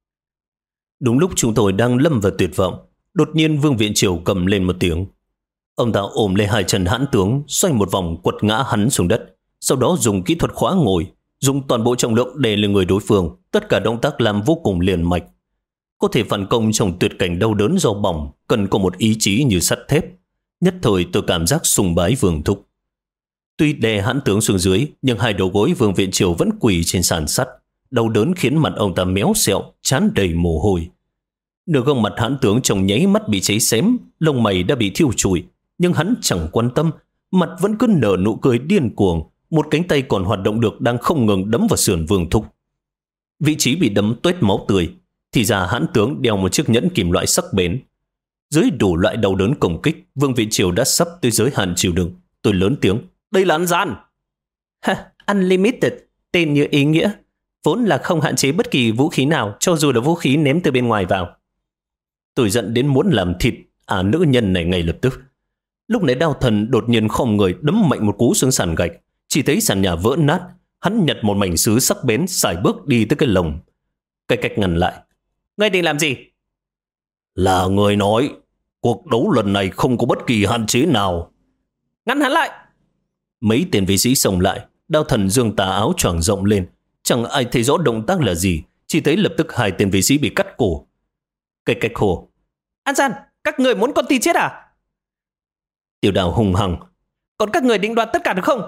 [SPEAKER 1] Đúng lúc chúng tôi đang lâm vào tuyệt vọng, đột nhiên Vương Viện Triều cầm lên một tiếng. Ông ta ôm lấy hai chân Hãn tướng, xoay một vòng quật ngã hắn xuống đất, sau đó dùng kỹ thuật khóa ngồi, dùng toàn bộ trọng lượng đè lên người đối phương. Tất cả động tác làm vô cùng liền mạch. Có thể phản công trong tuyệt cảnh đau đớn do bỏng, cần có một ý chí như sắt thép. Nhất thời tôi cảm giác sùng bái Vương Thúc. Tuy đè Hãn tướng xuống dưới, nhưng hai đầu gối Vương Viện Triều vẫn quỳ trên sàn sắt. Đau đớn khiến mặt ông ta méo xẹo, trán đầy mồ hôi. Nửa gương mặt Hãn tướng trong nháy mắt bị cháy xém, lông mày đã bị thiêu trụi, nhưng hắn chẳng quan tâm, mặt vẫn cứ nở nụ cười điên cuồng. Một cánh tay còn hoạt động được đang không ngừng đấm vào sườn Vương Thúc. Vị trí bị đấm toét máu tươi, thì ra Hãn tướng đeo một chiếc nhẫn kim loại sắc bén. Dưới đủ loại đau đớn công kích, Vương Viện Triều đã sắp tới giới hạn chịu đựng. Tôi lớn tiếng, đây là ăn gian. Ha, Unlimited, tên như ý nghĩa, vốn là không hạn chế bất kỳ vũ khí nào, cho dù là vũ khí ném từ bên ngoài vào. Tôi giận đến muốn làm thịt nữ nhân này ngay lập tức. Lúc nãy Đao Thần đột nhiên khom người đấm mạnh một cú xuống sàn gạch, chỉ thấy sàn nhà vỡ nát. Hắn nhặt một mảnh sứ sắc bén, sải bước đi tới cái lồng. Cái cách ngăn lại. Ngươi định làm gì? Là người nói, cuộc đấu lần này không có bất kỳ hạn chế nào. Ngăn hắn lại! Mấy tên vệ sĩ xông lại. Đao Thần giương tà áo choàng rộng lên. Chẳng ai thấy rõ động tác là gì, chỉ thấy lập tức 2 tên vệ sĩ bị cắt cổ. Cái cách hồ. An gian, các người muốn con tin chết à? Tiểu Đào hùng hằng. Còn các người định đoạt tất cả được không?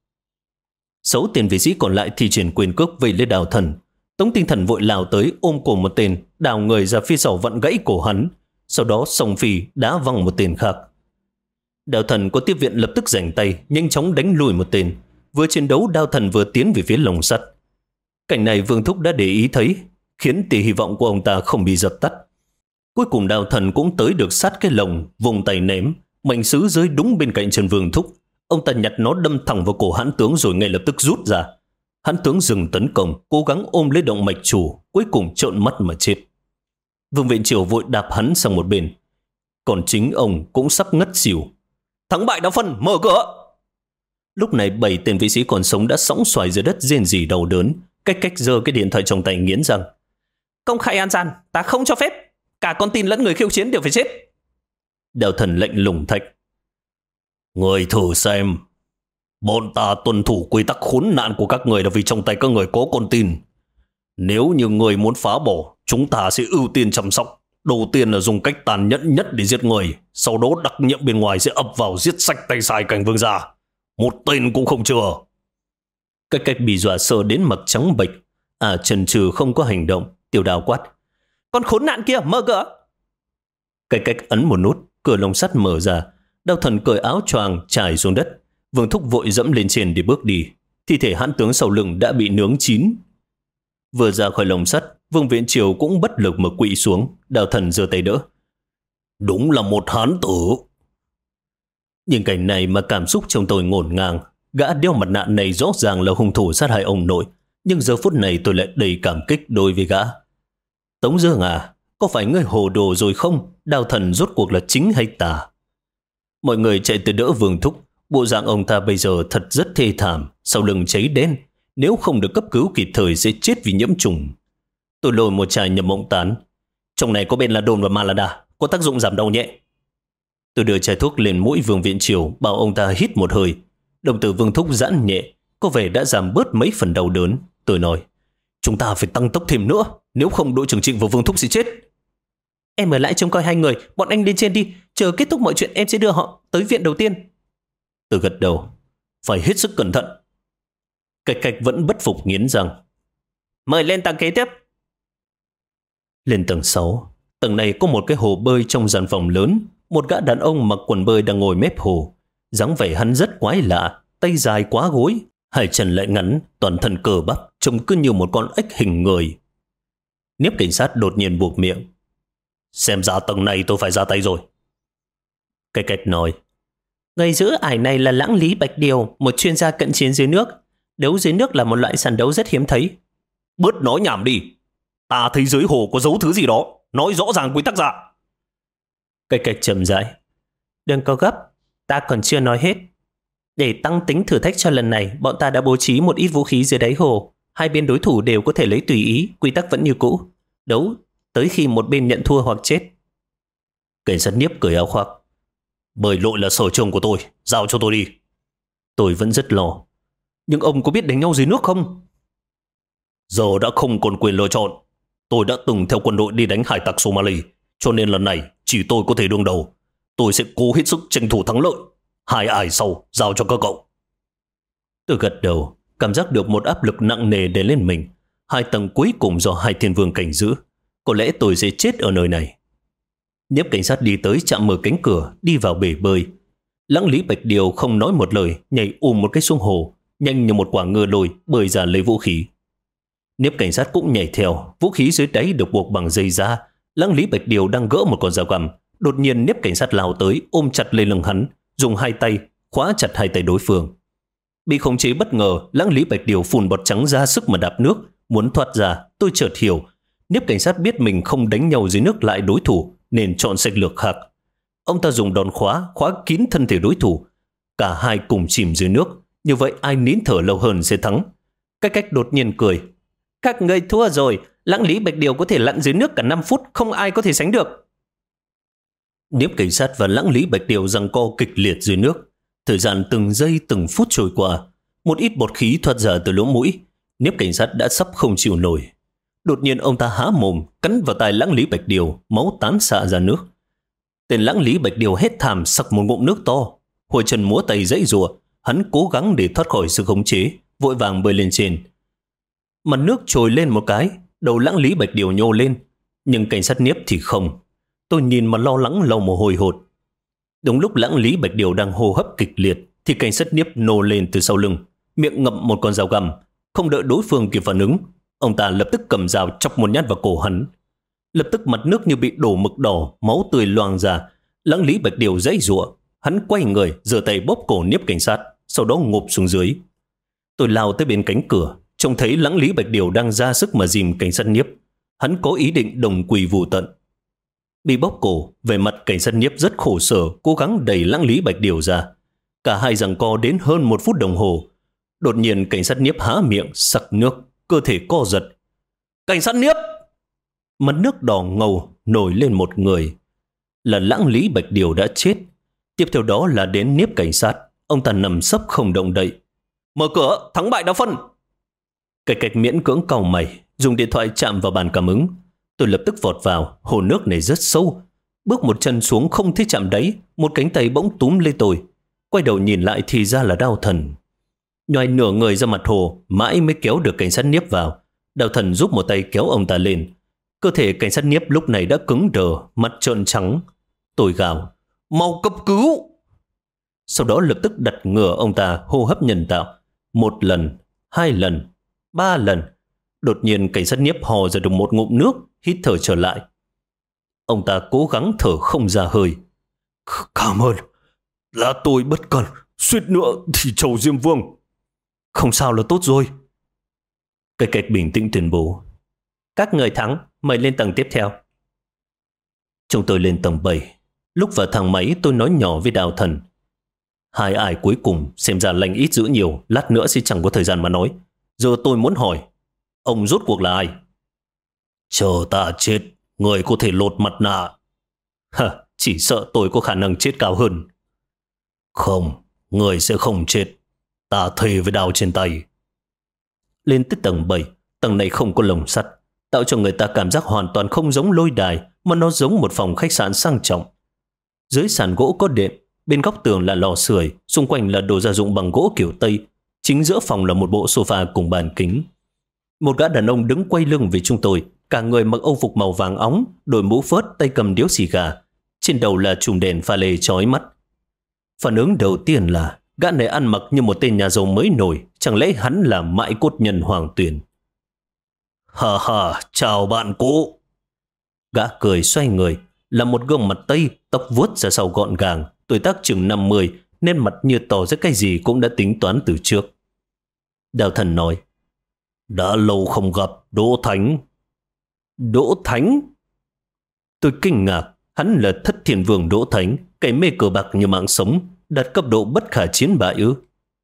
[SPEAKER 1] 6 tên vệ sĩ còn lại thì triển quyền cước vây lấy Đào Thần. Tống Tinh Thần vội lao tới ôm cổ một tên, đào người ra phía sau vặn gãy cổ hắn, sau đó xông phi đá văng một tên khác. Đào Thần có tiếp viện lập tức giành tay, nhanh chóng đánh lùi một tên. Vừa chiến đấu, Đao Thần vừa tiến về phía lồng sắt. Cảnh này Vương Thúc đã để ý thấy, khiến tia hy vọng của ông ta không bị dập tắt. Cuối cùng Đao Thần cũng tới được sát cái lồng, vùng tay ném, mảnh sứ rơi đúng bên cạnh chân Vương Thúc. Ông ta nhặt nó đâm thẳng vào cổ Hãn Tướng rồi ngay lập tức rút ra. Hãn Tướng dừng tấn công, cố gắng ôm lấy động mạch chủ, cuối cùng trợn mắt mà chết. Vương Viện Triều vội đạp hắn sang một bên, còn chính ông cũng sắp ngất xỉu. Thắng bại đã phân, mở cửa! Lúc này 7 tên vệ sĩ còn sống đã sõng xoài dưới đất rên rỉ đau đớn. Cách giơ cái điện thoại trong tay nghiến răng. Công khai an gian, ta không cho phép. Cả con tin lẫn người khiêu chiến đều phải chết. Đao Thần lạnh lùng thạch. Người thử xem. Bọn ta tuân thủ quy tắc khốn nạn của các người là vì trong tay các người có con tin. Nếu như người muốn phá bỏ, chúng ta sẽ ưu tiên chăm sóc. Đầu tiên là dùng cách tàn nhẫn nhất để giết người. Sau đó đặc nhiệm bên ngoài sẽ ập vào giết sạch tay sai cảnh vương gia. Một tên cũng không chừa. Cách bị dọa sợ đến mặt trắng bệch. Chần chừ không có hành động. Tiểu Đào quát. Con khốn nạn kia, mở cửa! Cách ấn một nút, cửa lồng sắt mở ra. Đao Thần cởi áo choàng trải xuống đất. Vương Thúc vội dẫm lên trên để bước đi. Thi thể Hãn Tướng sau lưng đã bị nướng chín. Vừa ra khỏi lồng sắt, Vương Viện Triều cũng bất lực mà quỵ xuống. Đao Thần giơ tay đỡ. Đúng là một hán tử. Nhìn cảnh này mà cảm xúc trong tôi ngổn ngang. Gã đeo mặt nạ này rõ ràng là hung thủ sát hại ông nội, nhưng giờ phút này tôi lại đầy cảm kích đối với gã. Tống Dương à, có phải ngươi hồ đồ rồi không? Đao Thần rốt cuộc là chính hay tà? Mọi người chạy tới đỡ Vương Thúc. Bộ dạng ông ta bây giờ thật rất thê thảm, sau lưng cháy đen. Nếu không được cấp cứu kịp thời sẽ chết vì nhiễm trùng. Tôi lôi một chai nhập mộng tán. Trong này có Benladon và Malada, có tác dụng giảm đau nhẹ. Tôi đưa chai thuốc lên mũi Vương Viện Triều, bảo ông ta hít một hơi. Đồng tử Vương Thúc giãn nhẹ, có vẻ đã giảm bớt mấy phần đau đớn. Tôi nói, chúng ta phải tăng tốc thêm nữa, nếu không đội trưởng Trịnh và Vương Thúc sẽ chết. Em ở lại trông coi 2 người, bọn anh lên trên đi, chờ kết thúc mọi chuyện em sẽ đưa họ tới viện đầu tiên. Tôi gật đầu, phải hết sức cẩn thận. Cách vẫn bất phục nghiến răng. Mời lên tầng kế tiếp. Lên tầng 6, tầng này có một cái hồ bơi trong gian phòng lớn. Một gã đàn ông mặc quần bơi đang ngồi mép hồ. Dáng vẻ hắn rất quái lạ, tay dài quá gối, 2 chân lại ngắn, toàn thân cơ bắp, trông cứ như một con ếch hình người. Niếp cảnh sát đột nhiên buộc miệng. Xem ra tầng này tôi phải ra tay rồi. Cách nói. Người giữ ải này là Lãng Lý Bạch Điều, một chuyên gia cận chiến dưới nước. Đấu dưới nước là một loại sàn đấu rất hiếm thấy. Bớt nói nhảm đi. Ta thấy dưới hồ có giấu thứ gì đó. Nói rõ ràng quy tắc ra. Cách chậm rãi. Đừng có gấp, ta còn chưa nói hết. Để tăng tính thử thách cho lần này, bọn ta đã bố trí một ít vũ khí dưới đáy hồ. 2 bên đối thủ đều có thể lấy tùy ý, quy tắc vẫn như cũ. Đấu tới khi một bên nhận thua hoặc chết. Cảnh sát Niếp cởi áo khoác. Bơi lội là sở trường của tôi, giao cho tôi đi. Tôi vẫn rất lo. Nhưng ông có biết đánh nhau dưới nước không? Giờ đã không còn quyền lựa chọn. Tôi đã từng theo quân đội đi đánh hải tặc Somali, cho nên lần này chỉ tôi có thể đương đầu. Tôi sẽ cố hết sức tranh thủ thắng lợi. 2 ải sau giao cho các cậu. Tôi gật đầu, cảm giác được một áp lực nặng nề đè lên mình. 2 tầng cuối cùng do 2 thiên vương cảnh giữ. Có lẽ tôi sẽ chết ở nơi này. Nhiếp cảnh sát đi tới chạm mở cánh cửa, đi vào bể bơi. Lãng Lý Bạch Điều không nói một lời, nhảy một cái xuống hồ, nhanh như một quả ngựa lôi bơi ra lấy vũ khí. Nhiếp cảnh sát cũng nhảy theo, vũ khí dưới đáy được buộc bằng dây da. Lãng Lý Bạch Điều đang gỡ một con dao găm, đột nhiên Nhiếp cảnh sát lao tới ôm chặt lấy lưng hắn, dùng 2 tay khóa chặt hai tay đối phương. Bị khống chế bất ngờ, Lãng Lý Bạch Điều phun bọt trắng ra sức mà đạp nước, muốn thoát ra. Tôi chợt hiểu, Niếp cảnh sát biết mình không đánh nhau dưới nước lại đối thủ nên chọn sách lược khác. Ông ta dùng đòn khóa kín thân thể đối thủ. Cả hai cùng chìm dưới nước, như vậy ai nín thở lâu hơn sẽ thắng. Cách cách đột nhiên cười. Các người thua rồi, Lãng Lý Bạch Điều có thể lặn dưới nước cả 5 phút, không ai có thể sánh được. Niếp cảnh sát và Lãng Lý Bạch Điều giằng co kịch liệt dưới nước. Thời gian từng giây từng phút trôi qua, một ít bọt khí thoát ra từ lỗ mũi. Niếp cảnh sát đã sắp không chịu nổi. Đột nhiên ông ta há mồm, cắn vào tai Lãng Lý Bạch Điều, máu tán xạ ra nước. Tên Lãng Lý Bạch Điều hét thảm sặc một ngụm nước to, hồi chân múa tay giãy giụa. Hắn cố gắng để thoát khỏi sự khống chế, vội vàng bơi lên trên. Mặt nước trồi lên một cái, đầu Lãng Lý Bạch Điều nhô lên, nhưng cảnh sát Niếp thì không. Tôi nhìn mà lo lắng lau mồ hôi hột. Đúng lúc Lãng Lý Bạch Điều đang hô hấp kịch liệt thì cảnh sát Niếp nô lên từ sau lưng, miệng ngậm một con dao găm. Không đợi đối phương kịp phản ứng, ông ta lập tức cầm dao chọc một nhát vào cổ hắn. Lập tức mặt nước như bị đổ mực đỏ, máu tươi loang ra. Lãng Lý Bạch Điều giãy giụa, hắn quay người giơ tay bóp cổ Niếp cảnh sát, sau đó ngụp xuống dưới. Tôi lao tới bên cánh cửa, trông thấy Lãng Lý Bạch Điều đang ra sức mà dìm cảnh sát Niếp. Hắn có ý định đồng quỳ vô tận. Bị bóp cổ, về mặt cảnh sát Niếp rất khổ sở, cố gắng đẩy Lãng Lý Bạch Điều ra. Cả hai giằng co đến hơn 1 phút đồng hồ. Đột nhiên cảnh sát Niếp há miệng sặc nước, cơ thể co giật. Cảnh sát Niếp! Mặt nước đỏ ngầu nổi lên một người. Là Lãng Lý Bạch Điều đã chết. Tiếp theo đó là đến Niếp cảnh sát. Ông ta nằm sấp không động đậy. Mở cửa, thắng bại đã phân. Cạch cạch miễn cưỡng cau mày, dùng điện thoại chạm vào bàn cảm ứng. Tôi lập tức vọt vào, hồ nước này rất sâu. Bước một chân xuống không thấy chạm đáy, một cánh tay bỗng túm lấy tôi. Quay đầu nhìn lại thì ra là Đao Thần. Nhoài nửa người ra mặt hồ, mãi mới kéo được cảnh sát Niếp vào. Đao Thần giúp một tay kéo ông ta lên. Cơ thể cảnh sát Niếp lúc này đã cứng đờ, mặt trợn trắng. Tôi gào, mau cấp cứu! Sau đó lập tức đặt ngửa ông ta hô hấp nhân tạo. 1 lần, 2 lần, 3 lần. Đột nhiên cảnh sát Niếp hò ra được một ngụm nước, hít thở trở lại. Ông ta cố gắng thở không ra hơi. Cảm ơn, là tôi bất cẩn, suýt nữa thì trầu Diêm Vương. Không sao là tốt rồi. Cái cách bình tĩnh tuyên bố. Các người thắng, mời lên tầng tiếp theo. Chúng tôi lên tầng 7. Lúc vào thang máy tôi nói nhỏ với Đao Thần. Hai ai cuối cùng xem ra lành ít dữ nhiều, lát nữa sẽ chẳng có thời gian mà nói. Giờ tôi muốn hỏi, ông rốt cuộc là ai? Chờ ta chết, người có thể lột mặt nạ. Chỉ sợ tôi có khả năng chết cao hơn. Không, người sẽ không chết. Ta thề với đao trên tay. Lên tới tầng 7, tầng này không có lồng sắt, tạo cho người ta cảm giác hoàn toàn không giống lôi đài, mà nó giống một phòng khách sạn sang trọng. Dưới sàn gỗ có đệm, bên góc tường là lò sưởi, xung quanh là đồ gia dụng bằng gỗ kiểu Tây. Chính giữa phòng là một bộ sofa cùng bàn kính. Một gã đàn ông đứng quay lưng về chúng tôi, cả người mặc âu phục màu vàng óng, đội mũ phớt, tay cầm điếu xì gà. Trên đầu là chùm đèn pha lê chói mắt. Phản ứng đầu tiên là gã này ăn mặc như một tên nhà giàu mới nổi, chẳng lẽ hắn là mãi cốt nhân Hoàng Tuyền? Ha ha, chào bạn cũ. Gã cười xoay người, là một gương mặt Tây, tóc vuốt ra sau gọn gàng, tuổi tác chừng 50, nên mặt như tỏ ra cái gì cũng đã tính toán từ trước. Đao Thần nói, đã lâu không gặp, Đỗ Thánh. Đỗ Thánh? Tôi kinh ngạc, hắn là Thất Thiên Vương Đỗ Thánh, kẻ mê cờ bạc như mạng sống, đạt cấp độ bất khả chiến bại ư?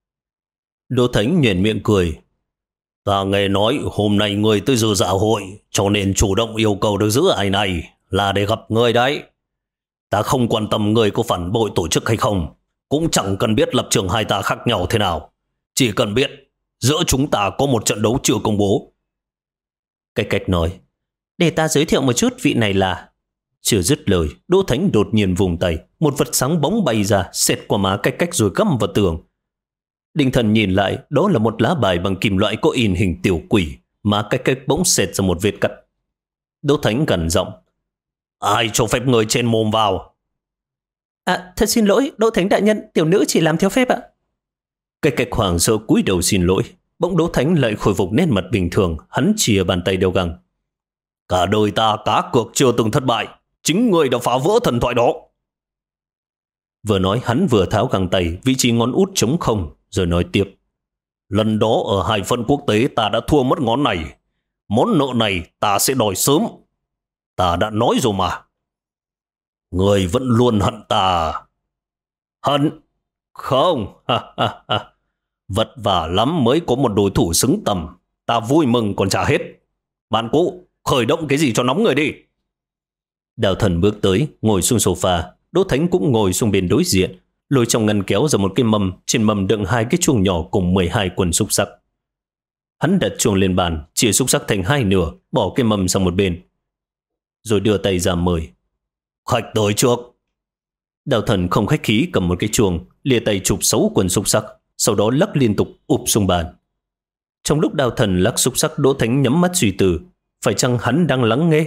[SPEAKER 1] Đỗ Thánh nhoẻn miệng cười. Ta nghe nói hôm nay người tới dự dạ hội, cho nên chủ động yêu cầu được giữ ai này là để gặp người đấy. Ta không quan tâm người có phản bội tổ chức hay không, cũng chẳng cần biết lập trường hai ta khác nhau thế nào. Chỉ cần biết giữa chúng ta có một trận đấu chưa công bố. Cách cách nói, để ta giới thiệu một chút, vị này là... Chưa dứt lời, Đỗ Thánh đột nhiên vùng tay, một vật sáng bóng bay ra, xẹt qua má cách cách rồi găm vào tường. Định thần nhìn lại, đó là một lá bài bằng kim loại có in hình tiểu quỷ, má cách cách bỗng xẹt ra một vết cắt. Đỗ Thánh gằn giọng, ai cho phép người trên mồm vào? Thật xin lỗi, Đỗ Thánh đại nhân, tiểu nữ chỉ làm theo phép ạ. Cách cách hoảng sợ cúi đầu xin lỗi, bỗng Đỗ Thánh lại khôi phục nét mặt bình thường, hắn chìa bàn tay đeo găng. Cả đời ta cá cược chưa từng thất bại, chính người đã phá vỡ thần thoại đó. Vừa nói hắn vừa tháo găng tay vị trí ngón út trống không, rồi nói tiếp. Lần đó ở hải phận quốc tế ta đã thua mất ngón này. Món nợ này ta sẽ đòi sớm. Ta đã nói rồi mà. Người vẫn luôn hận ta. Hận? Không. Vất vả lắm mới có một đối thủ xứng tầm. Ta vui mừng còn chả hết. Bạn cũ, khởi động cái gì cho nóng người đi. Đào Thần bước tới, ngồi xuống sofa. Đỗ Thánh cũng ngồi xuống bên đối diện, lôi trong ngăn kéo ra một cái mâm. Trên mâm đựng 2 cái chuông nhỏ cùng 12 quần xúc xắc. Hắn đặt chuông lên bàn, chia xúc xắc thành 2 nửa, bỏ cái mâm sang một bên, rồi đưa tay ra mời. Khách tới trước. Đào Thần không khách khí cầm một cái chuông, lìa tay chụp 6 quần xúc xắc, sau đó lắc liên tục ụp xuống bàn. Trong lúc Đào Thần lắc xúc xắc, Đỗ Thánh nhắm mắt suy tư. Phải chăng hắn đang lắng nghe?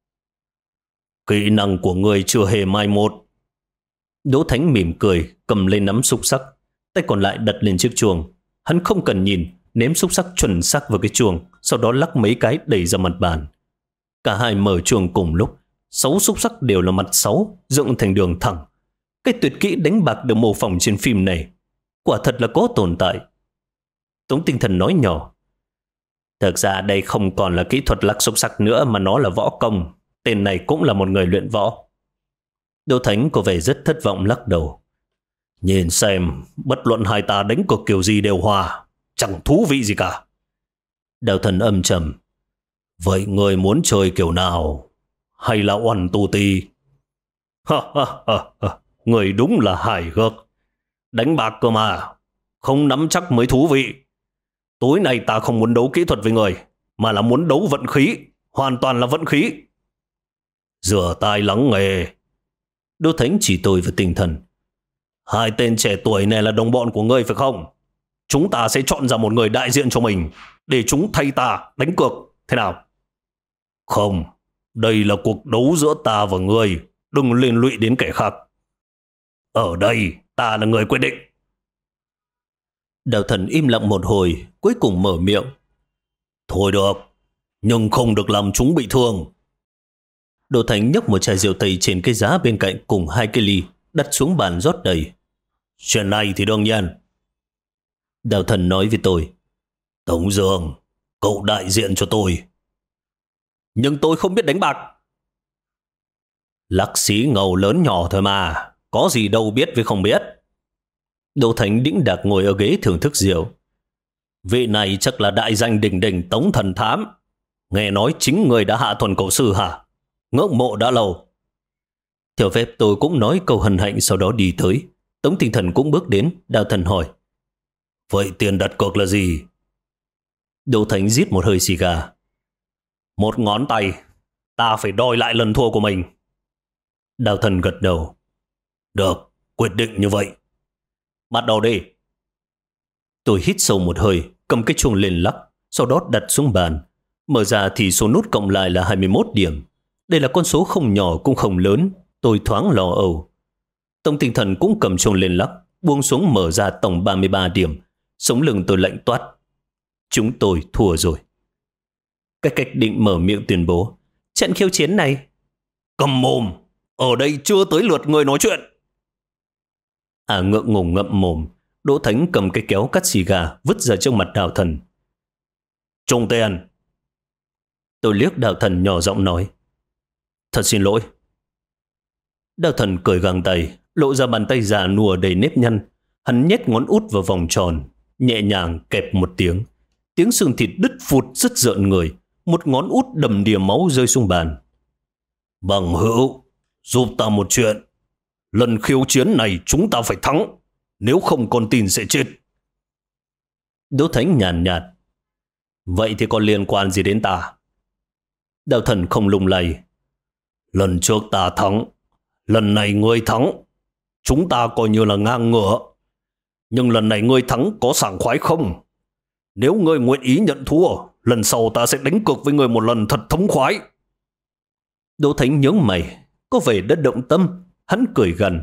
[SPEAKER 1] Kỹ năng của người chưa hề mai một. Đỗ Thánh mỉm cười, cầm lên nắm xúc xắc, tay còn lại đặt lên chiếc chuông. Hắn không cần nhìn, ném xúc xắc chuẩn xác vào cái chuông, sau đó lắc mấy cái đẩy ra mặt bàn. Cả hai mở chuông cùng lúc, 6 xúc xắc đều là mặt 6, dựng thành đường thẳng. Cái tuyệt kỹ đánh bạc được mô phỏng trên phim này quả thật là có tồn tại. Tống Tinh Thần nói nhỏ. Thực ra đây không còn là kỹ thuật lắc xúc xắc nữa, mà nó là võ công. Tên này cũng là một người luyện võ. Đỗ Thánh có vẻ rất thất vọng lắc đầu. Nhìn xem, bất luận hai ta đánh cược kiểu gì đều hòa, chẳng thú vị gì cả. Đào Thần âm trầm. Vậy người muốn chơi kiểu nào? Hay là oằn tu ti? Người đúng là hài hước. Đánh bạc cơ mà, không nắm chắc mới thú vị. Tối nay ta không muốn đấu kỹ thuật với người, mà là muốn đấu vận khí. Hoàn toàn là vận khí. Rửa tai lắng nghe. Đỗ Thánh chỉ tôi và Tinh Thần. 2 tên trẻ tuổi này là đồng bọn của ngươi phải không? Chúng ta sẽ chọn ra một người đại diện cho mình, để chúng thay ta đánh cược. Thế nào? Không, đây là cuộc đấu giữa ta và ngươi. Đừng liên lụy đến kẻ khác. Ở đây ta là người quyết định. Đào Thần im lặng một hồi, cuối cùng mở miệng. Thôi được, nhưng không được làm chúng bị thương. Đỗ Thánh nhấc một chai rượu tây trên cái giá bên cạnh cùng 2 cái ly, đặt xuống bàn rót đầy. Chuyện này thì đương nhiên. Đào Thần nói với tôi. Tống Dương, cậu đại diện cho tôi. Nhưng tôi không biết đánh bạc. Lắc xí ngầu lớn nhỏ thôi mà, có gì đâu biết với không biết. Đỗ Thánh đĩnh đạc ngồi ở ghế thưởng thức rượu. Vị này chắc là đại danh đỉnh đỉnh Tống Thần Thám. Nghe nói chính người đã hạ thuần cậu sư hả? Ngưỡng mộ đã lâu. Theo phép tôi cũng nói câu hân hạnh, sau đó đi tới. Tống Tinh Thần cũng bước đến. Đào Thần hỏi. Vậy tiền đặt cược là gì? Đỗ Thánh rít một hơi xì gà. 1 ngón tay. Ta phải đòi lại lần thua của mình. Đào Thần gật đầu. Được, quyết định như vậy. Bắt đầu đi. Tôi hít sâu một hơi, cầm cái chuông lên lắc, sau đó đặt xuống bàn. Mở ra thì số nút cộng lại là 21 điểm. Đây là con số không nhỏ cũng không lớn. Tôi thoáng lo âu. Tống Tinh Thần cũng cầm chuông lên lắc, buông xuống mở ra tổng 33 điểm. Sống lưng tôi lạnh toát. Chúng tôi thua rồi. Cách cách định mở miệng tuyên bố. Trận khiêu chiến này. Cầm mồm, ở đây chưa tới lượt người nói chuyện. Ngượng ngùng ngậm mồm. Đỗ Thánh cầm cái kéo cắt xì gà vứt ra trước mặt Đào Thần. Trung tiền. Tôi liếc Đào Thần nhỏ giọng nói. Thật xin lỗi. Đào Thần cười găng tay, lộ ra bàn tay già nua đầy nếp nhăn. Hắn nhét ngón út vào vòng tròn, nhẹ nhàng kẹp một tiếng. Tiếng xương thịt đứt phụt rất rợn người. Một ngón út đầm đìa máu rơi xuống bàn. Bằng hữu, giúp ta một chuyện. Lần khiêu chiến này chúng ta phải thắng, nếu không con tin sẽ chết. Đỗ Thánh nhàn nhạt. Vậy thì có liên quan gì đến ta? Đào Thần không lung lay. Lần trước ta thắng, lần này ngươi thắng. Chúng ta coi như là ngang ngửa. Nhưng lần này ngươi thắng có sảng khoái không? Nếu ngươi nguyện ý nhận thua, lần sau ta sẽ đánh cược với ngươi một lần thật thống khoái. Đỗ Thánh nhướng mày, có vẻ đã động tâm. Hắn cười gằn.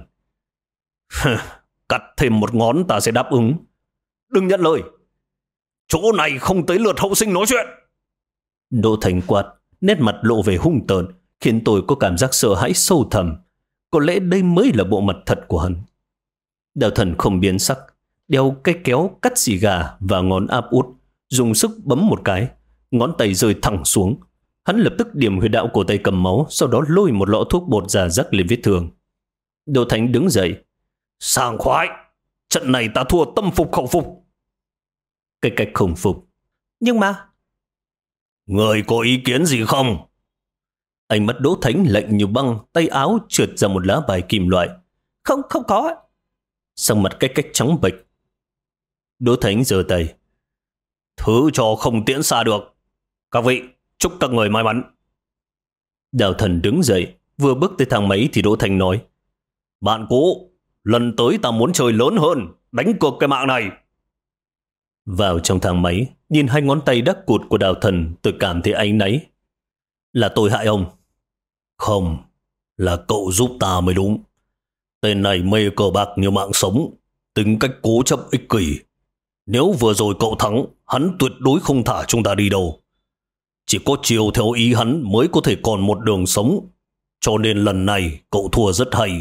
[SPEAKER 1] Cắt thêm 1 ngón ta sẽ đáp ứng. Đừng nhận lời. Chỗ này không tới lượt hậu sinh nói chuyện. Đỗ Thánh quát, nét mặt lộ vẻ hung tợn, khiến tôi có cảm giác sợ hãi sâu thẳm. Có lẽ đây mới là bộ mặt thật của hắn. Đào Thần không biến sắc, đeo cái kéo cắt xì gà và ngón áp út, dùng sức bấm một cái, ngón tay rơi thẳng xuống. Hắn lập tức điểm huyệt đạo cổ tay cầm máu, sau đó lôi một lọ thuốc bột ra rắc lên vết thương. Đỗ Thánh đứng dậy. Sảng khoái, trận này ta thua tâm phục khẩu phục. Cái cách không phục. Nhưng mà... Người có ý kiến gì không? Ánh mắt Đỗ Thánh lạnh như băng, tay áo trượt ra một lá bài kim loại. Không có. Sang mặt cách trắng bệch. Đỗ Thánh giơ tay. Thứ cho không tiễn xa được. Các vị, chúc các người may mắn. Đào Thần đứng dậy, vừa bước tới thang máy thì Đỗ Thánh nói. Bạn cũ, lần tới ta muốn chơi lớn hơn, đánh cược cái mạng này. Vào trong thang máy, nhìn hai ngón tay đắc cụt của Đào Thần, tôi cảm thấy áy náy. Là tôi hại ông? Không, là cậu giúp ta mới đúng. Tên này mê cờ bạc như mạng sống, tính cách cố chấp ích kỷ. Nếu vừa rồi cậu thắng, hắn tuyệt đối không thả chúng ta đi đâu. Chỉ có chiều theo ý hắn mới có thể còn một đường sống. Cho nên lần này cậu thua rất hay.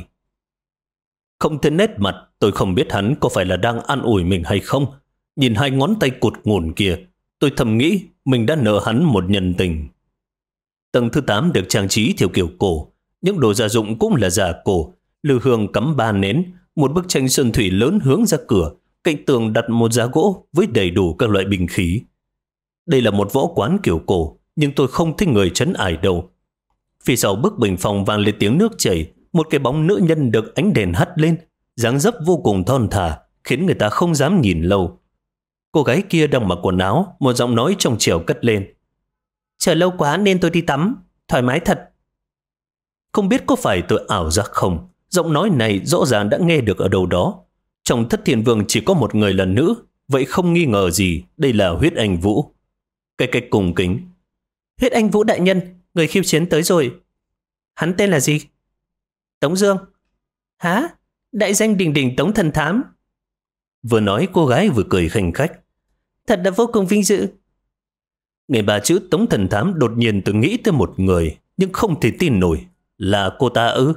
[SPEAKER 1] Không thấy nét mặt, tôi không biết hắn có phải là đang an ủi mình hay không. Nhìn hai ngón tay cụt ngủn kia, tôi thầm nghĩ mình đã nợ hắn một nhân tình. Tầng thứ 8 được trang trí theo kiểu cổ. Những đồ gia dụng cũng là giả cổ. Lư hương cắm 3 nến, một bức tranh sơn thủy lớn hướng ra cửa. Cạnh tường đặt một giá gỗ với đầy đủ các loại binh khí. Đây là một võ quán kiểu cổ, nhưng tôi không thích người trấn ải đâu. Phía sau bức bình phong vang lên tiếng nước chảy, một cái bóng nữ nhân được ánh đèn hắt lên, dáng dấp vô cùng thon thả, khiến người ta không dám nhìn lâu. Cô gái kia đang mặc quần áo, một giọng nói trong trẻo cất lên. Chờ lâu quá nên tôi đi tắm, thoải mái thật. Không biết có phải tôi ảo giác không, giọng nói này rõ ràng đã nghe được ở đâu đó. Trong Thất Thiên Vương chỉ có một người là nữ, vậy không nghi ngờ gì đây là Huyết Anh Vũ. Cái cách cùng kính. Huyết Anh Vũ đại nhân, người khiêu chiến tới rồi. Hắn tên là gì? Tống Dương. Hả? Đại danh đình đình Tống Thần Thám. Vừa nói cô gái vừa cười khanh khách. Thật là vô cùng vinh dự. Nghe bà chữ Tống Thần Thám đột nhiên tôi nghĩ tới một người, nhưng không thể tin nổi. Là cô ta ư?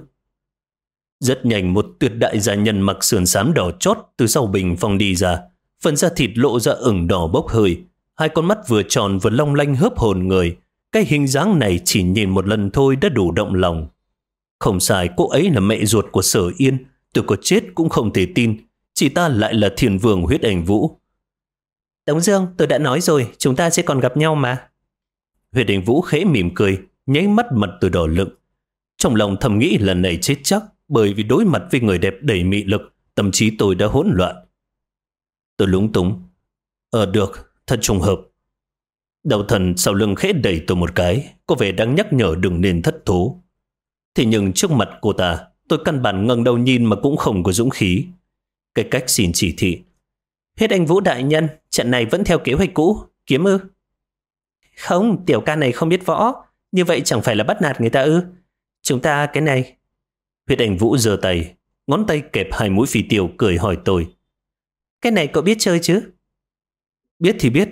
[SPEAKER 1] Rất nhanh một tuyệt đại gia nhân mặc sườn xám đỏ chót từ sau bình phong đi ra. Phần da thịt lộ ra ửng đỏ bốc hơi. Hai con mắt vừa tròn vừa long lanh hớp hồn người. Cái hình dáng này chỉ nhìn một lần thôi đã đủ động lòng. Không sai, cô ấy là mẹ ruột của Sở Yên. Tôi có chết cũng không thể tin. Chị ta lại là Thiên Vương Huyết Anh Vũ. Tống Dương, tôi đã nói rồi, chúng ta sẽ còn gặp nhau mà. Huyết Anh Vũ khẽ mỉm cười, nháy mắt mặt tôi đỏ lựng. Trong lòng thầm nghĩ lần này chết chắc, bởi vì đối mặt với người đẹp đầy mị lực, tâm trí tôi đã hỗn loạn. Tôi lúng túng. Được, thật trùng hợp. Đạo Thần sau lưng khẽ đẩy tôi một cái, có vẻ đang nhắc nhở đừng nên thất thố. Thế nhưng trước mặt cô ta, tôi căn bản ngẩng đầu nhìn mà cũng không có dũng khí. Cái cách xin chỉ thị. Huyết Anh Vũ đại nhân, trận này vẫn theo kế hoạch cũ, kiếm ư? Không, tiểu ca này không biết võ, như vậy chẳng phải là bắt nạt người ta ư? Chúng ta cái này. Huyết Anh Vũ giơ tay, ngón tay kẹp hai mũi phi tiêu cười hỏi tôi. Cái này cậu biết chơi chứ? Biết thì biết.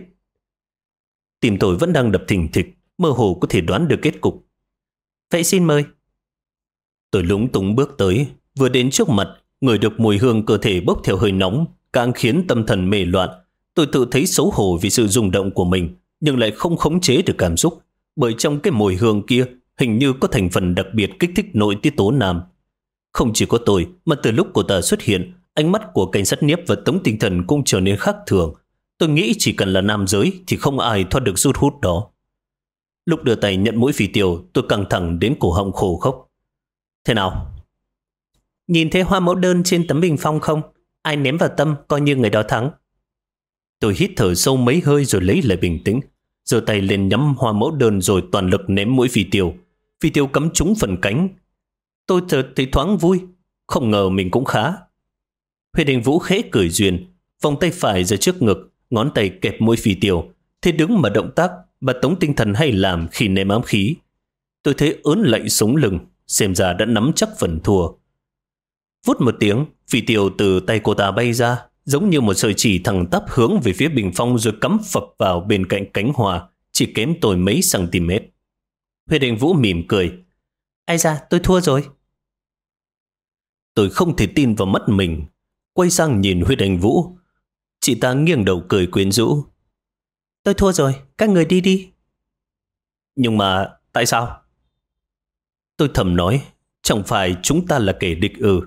[SPEAKER 1] Tim tôi vẫn đang đập thình thịch, mơ hồ có thể đoán được kết cục. Vậy xin mời. Tôi lúng túng bước tới, vừa đến trước mặt, ngửi được mùi hương cơ thể bốc theo hơi nóng, càng khiến tâm thần mê loạn. Tôi tự thấy xấu hổ vì sự rung động của mình, nhưng lại không khống chế được cảm xúc, bởi trong cái mùi hương kia hình như có thành phần đặc biệt kích thích nội tiết tố nam. Không chỉ có tôi, mà từ lúc cô ta xuất hiện, ánh mắt của cảnh sát Niếp và Tống Tinh Thần cũng trở nên khác thường. Tôi nghĩ chỉ cần là nam giới thì không ai thoát được rút hút đó. Lúc đưa tay nhận mũi phi tiêu, tôi căng thẳng đến cổ họng khô khốc. Thế nào? Nhìn thấy hoa mẫu đơn trên tấm bình phong không? Ai ném vào tâm coi như người đó thắng. Tôi hít thở sâu mấy hơi rồi lấy lại bình tĩnh, giơ tay lên nhắm hoa mẫu đơn rồi toàn lực ném mũi phi tiêu. Phi tiêu cắm trúng phần cánh. Tôi chợt thấy thoáng vui, không ngờ mình cũng khá. Huyết Anh Vũ khẽ cười duyên, vòng tay phải ra trước ngực, ngón tay kẹp mũi phi tiêu. Thế đứng mà động tác mà Tống Tinh Thần hay làm khi ném ám khí. Tôi thấy ớn lạnh sống lưng, xem ra đã nắm chắc phần thua. Vút một tiếng, phi tiêu từ tay cô ta bay ra, giống như một sợi chỉ thẳng tắp hướng về phía bình phong rồi cắm phập vào bên cạnh cánh hoa, chỉ kém tôi mấy cm. Huyết Anh Vũ mỉm cười. Ai da, tôi thua rồi. Tôi không thể tin vào mắt mình. quay sang nhìn Huyết Anh Vũ. Chị ta nghiêng đầu cười quyến rũ. Tôi thua rồi, các người đi đi. Nhưng mà tại sao? Tôi thầm nói, chẳng phải chúng ta là kẻ địch ư?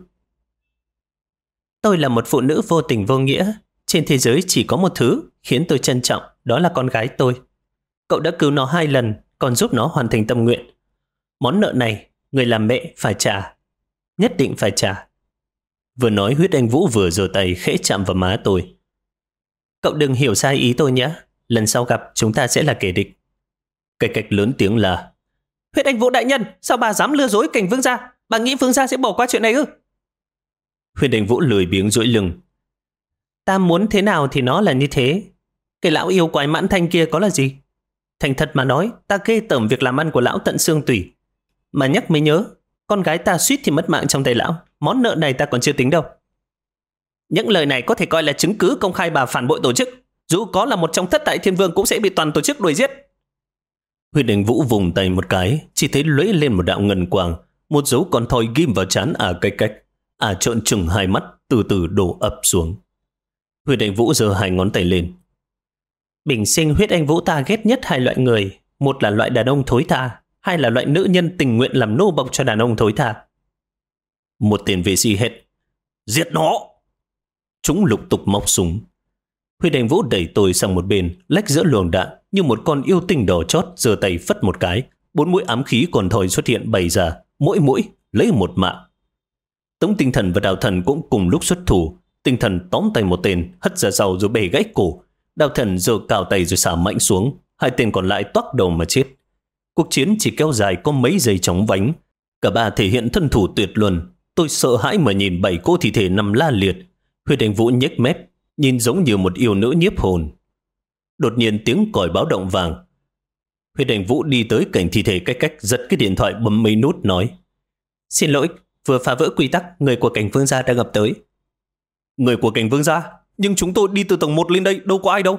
[SPEAKER 1] Tôi là một phụ nữ vô tình vô nghĩa. Trên thế giới chỉ có một thứ khiến tôi trân trọng, đó là con gái tôi. Cậu đã cứu nó 2 lần, còn giúp nó hoàn thành tâm nguyện. Món nợ này, người làm mẹ phải trả. Nhất định phải trả. Vừa nói, Huyết Anh Vũ vừa giơ tay khẽ chạm vào má tôi. Cậu đừng hiểu sai ý tôi nhé. Lần sau gặp chúng ta sẽ là kẻ địch. Cái cách lớn tiếng là: Huyết Anh Vũ đại nhân, sao bà dám lừa dối Cảnh Vương gia? Bà nghĩ Vương gia sẽ bỏ qua chuyện này ư? Huyết Anh Vũ lười biếng duỗi lưng. Ta muốn thế nào thì nó là như thế. Cái lão yêu quái Mãn Thanh kia có là gì? Thành thật mà nói, ta ghê tởm việc làm ăn của lão tận xương tủy. Mà nhắc mới nhớ, con gái ta suýt thì mất mạng trong tay lão. Món nợ này ta còn chưa tính đâu. Những lời này có thể coi là chứng cứ công khai bà phản bội tổ chức. Dù có là một trong thất đại thiên vương cũng sẽ bị toàn tổ chức đuổi giết. Huyết Anh Vũ vùng tay một cái, chỉ thấy lóe lên một đạo ngân quang, một dấu con thoi ghim vào trán Cách Cách. Trợn trừng hai mắt, từ từ đổ ập xuống. Huyết Anh Vũ giơ 2 ngón tay lên. Bình sinh Huyết Anh Vũ ta ghét nhất 2 loại người. Một là loại đàn ông thối tha, 2 là loại nữ nhân tình nguyện làm nô bộc cho đàn ông thối tha. Một tên vệ sĩ hét: Giết nó! Chúng lục tục móc súng. Huyết Anh Vũ đẩy tôi sang một bên, lách giữa luồng đạn như một con yêu tinh đỏ chót, giơ tay phất một cái, 4 mũi ám khí còn thoi xuất hiện bày ra, mỗi mũi lấy một mạng. Tống Tinh Thần và Đào Thần cũng cùng lúc xuất thủ. Tinh Thần tóm tay một tên, hất ra sau rồi bẻ gãy cổ. Đào Thần giơ cao tay rồi xả mạnh xuống. 2 tên còn lại toác đầu mà chết. Cuộc chiến chỉ kéo dài có mấy giây chóng vánh. Cả 3 thể hiện thân thủ tuyệt luân. Tôi sợ hãi mà nhìn 7 cô thi thể nằm la liệt. Huyết Anh Vũ nhếch mép, nhìn giống như một yêu nữ nhiếp hồn. Đột nhiên tiếng còi báo động vàng. Huyết Anh Vũ đi tới cạnh thi thể Cách Cách, giật cái điện thoại bấm mấy nút nói: Xin lỗi, vừa phá vỡ quy tắc, người của Cảnh Vương gia đang ập tới. Người của Cảnh Vương gia? Nhưng chúng tôi đi từ tầng 1 lên đây, đâu có ai đâu.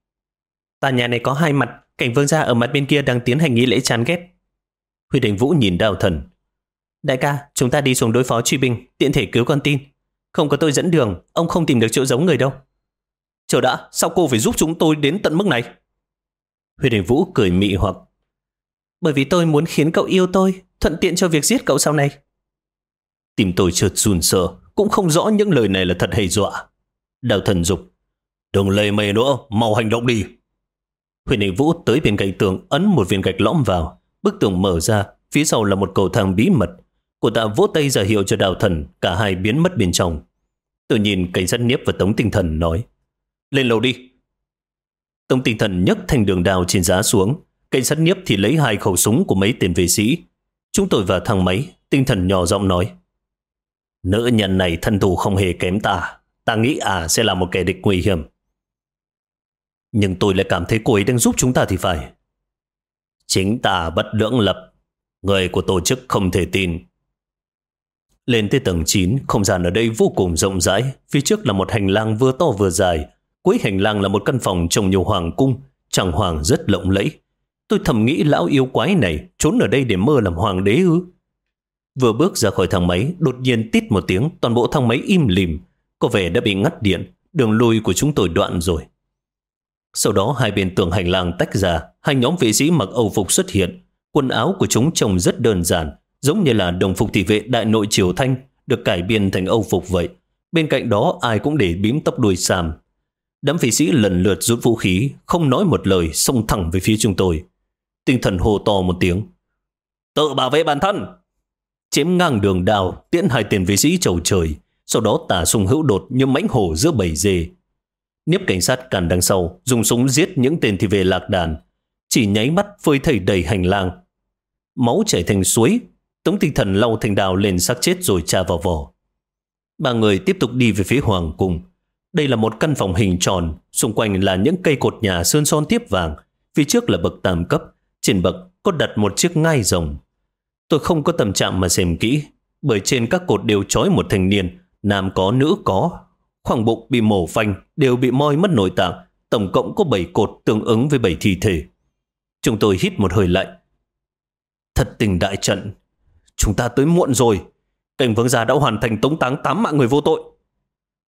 [SPEAKER 1] Tòa nhà này có 2 mặt, Cảnh Vương gia ở mặt bên kia đang tiến hành nghi lễ chán ghét. Huyết Anh Vũ nhìn Đào Thần. Đại ca, chúng ta đi xuống đối phó truy binh, tiện thể cứu con tin. Không có tôi dẫn đường, ông không tìm được chỗ giấu người đâu. Chờ đã, sao cô phải giúp chúng tôi đến tận mức này? Huyết Anh Vũ cười mị hoặc. Bởi vì tôi muốn khiến cậu yêu tôi, thuận tiện cho việc giết cậu sau này. Tim tôi chợt run sợ, cũng không rõ những lời này là thật hay dọa. Đào Thần dục: Đừng lề mề nữa, mau hành động đi. Huyết Anh Vũ tới bên cạnh tường, ấn một viên gạch lõm vào. Bức tường mở ra, phía sau là một cầu thang bí mật. Cô ta vỗ tay ra hiệu cho Đào Thần, cả hai biến mất bên trong. Tôi nhìn Cảnh Sát Niếp và Tống Tinh Thần nói: Lên lầu đi. Tống Tinh Thần nhấc thanh đường đao trên giá xuống. Cảnh Sát Niếp thì lấy 2 khẩu súng của mấy tên vệ sĩ. Chúng tôi vào thang máy. Tinh Thần nhỏ giọng nói: Nữ nhân này thân thủ không hề kém ta. Ta nghĩ sẽ là một kẻ địch nguy hiểm. Nhưng tôi lại cảm thấy cô ấy đang giúp chúng ta thì phải. Chính ta bất lưỡng lập. Người của tổ chức không thể tin. Lên tới tầng 9, không gian ở đây vô cùng rộng rãi. Phía trước là một hành lang vừa to vừa dài. Cuối hành lang là một căn phòng trông nhiều hoàng cung, trang hoàng rất lộng lẫy. Tôi thầm nghĩ lão yêu quái này trốn ở đây để mơ làm hoàng đế ư? Vừa bước ra khỏi thang máy, đột nhiên tít một tiếng, toàn bộ thang máy im lìm. Có vẻ đã bị ngắt điện, đường lui của chúng tôi đoạn rồi. Sau đó 2 bên tường hành lang tách ra, 2 nhóm vệ sĩ mặc Âu phục xuất hiện. Quần áo của chúng trông rất đơn giản, giống như là đồng phục thị vệ đại nội triều Thanh, được cải biên thành Âu phục vậy. Bên cạnh đó ai cũng để bím tóc đuôi sam. Đám vệ sĩ lần lượt rút vũ khí, không nói một lời, xông thẳng về phía chúng tôi. Tinh Thần hô to một tiếng: Tự bảo vệ bản thân! Chém ngang đường đao, tiễn 2 tên vệ sĩ chầu trời. Sau đó tả súng hữu đột như mãnh hổ giữa bầy dê. Niếp cảnh sát cản đằng sau, dùng súng giết những tên thị vệ lạc đàn. Chỉ nháy mắt phơi thây đầy hành lang. Máu chảy thành suối. Tống Tinh Thần lau thanh đao lên xác chết rồi tra vào vỏ. 3 người tiếp tục đi về phía hoàng cung. Đây là một căn phòng hình tròn, xung quanh là những cây cột nhà sơn son tiếp vàng. Phía trước là bậc tam cấp, trên bậc có đặt một chiếc ngai rồng. Tôi không có tâm trạng mà xem kỹ, bởi trên các cột đều trói một thanh niên, nam có nữ có. Khoang bụng bị mổ phanh, đều bị moi mất nội tạng. Tổng cộng có 7 cột tương ứng với 7 thi thể. Chúng tôi hít một hơi lạnh. Thật tình đại trận, chúng ta tới muộn rồi. Cảnh Vương gia đã hoàn thành tống táng 8 mạng người vô tội.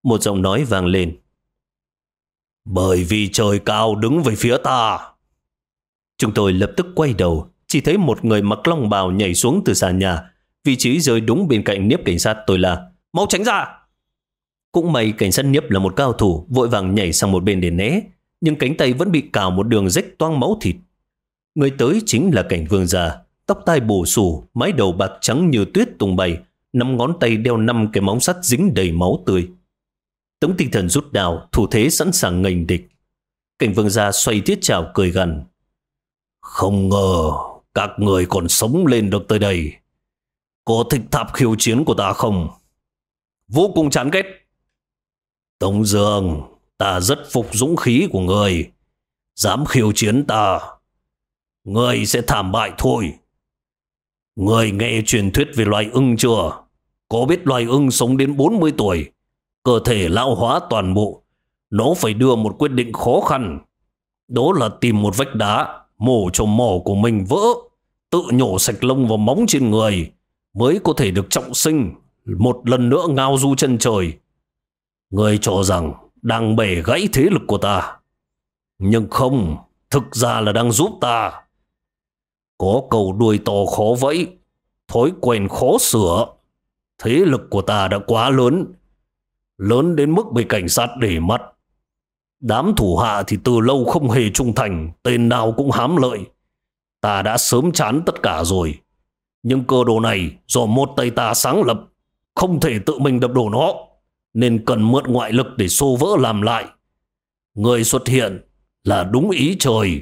[SPEAKER 1] Một giọng nói vang lên. Bởi vì trời cao đứng về phía ta. Chúng tôi lập tức quay đầu, chỉ thấy một người mặc long bào nhảy xuống từ sàn nhà, vị trí rơi đúng bên cạnh Niếp cảnh sát. Tôi là mau tránh ra. Cũng may cảnh sát Niếp là một cao thủ, vội vàng nhảy sang một bên để né, nhưng cánh tay vẫn bị cào một đường rách toang máu thịt. Người tới chính là Cảnh Vương già, tóc tai bù xù, mái đầu bạc trắng như tuyết tung bay, 5 ngón tay đeo 5 cái móng sắt dính đầy máu tươi. Tống Tinh Thần rút đao, thủ thế sẵn sàng nghênh địch. Cảnh Vương gia xoay thiết chảo cười gằn. Không ngờ các người còn sống lên được tới đây. Có thích tháp khiêu chiến của ta không? Vô cùng chán ghét. Tống Dương, ta rất phục dũng khí của người. Dám khiêu chiến ta, người sẽ thảm bại thôi. Người nghe truyền thuyết về loài ưng chưa? Có biết loài ưng sống đến 40 tuổi, cơ thể lão hóa toàn bộ, nó phải đưa một quyết định khó khăn. Đó là tìm một vách đá, mổ cho mỏ của mình vỡ, tự nhổ sạch lông và móng trên người, mới có thể được trọng sinh, một lần nữa ngao du chân trời. Người cho rằng đang bẻ gãy thế lực của ta. Nhưng không, thực ra là đang giúp ta. Có cầu đuôi to khó vẫy, thói quen khó sửa. Thế lực của ta đã quá lớn, lớn đến mức bị cảnh sát để mắt. Đám thủ hạ thì từ lâu không hề trung thành, tên nào cũng hám lợi. Ta đã sớm chán tất cả rồi. Nhưng cơ đồ này do một tay ta sáng lập, không thể tự mình đập đổ nó, nên cần mượn ngoại lực để xô vỡ làm lại. Người xuất hiện là đúng ý trời.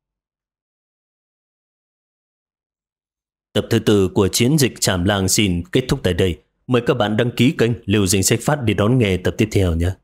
[SPEAKER 1] Tập thứ 4 của chiến dịch Trảm Lang xin kết thúc tại đây. Mời các bạn đăng ký kênh Lưu Danh Sách Phát để đón nghe tập tiếp theo nhé.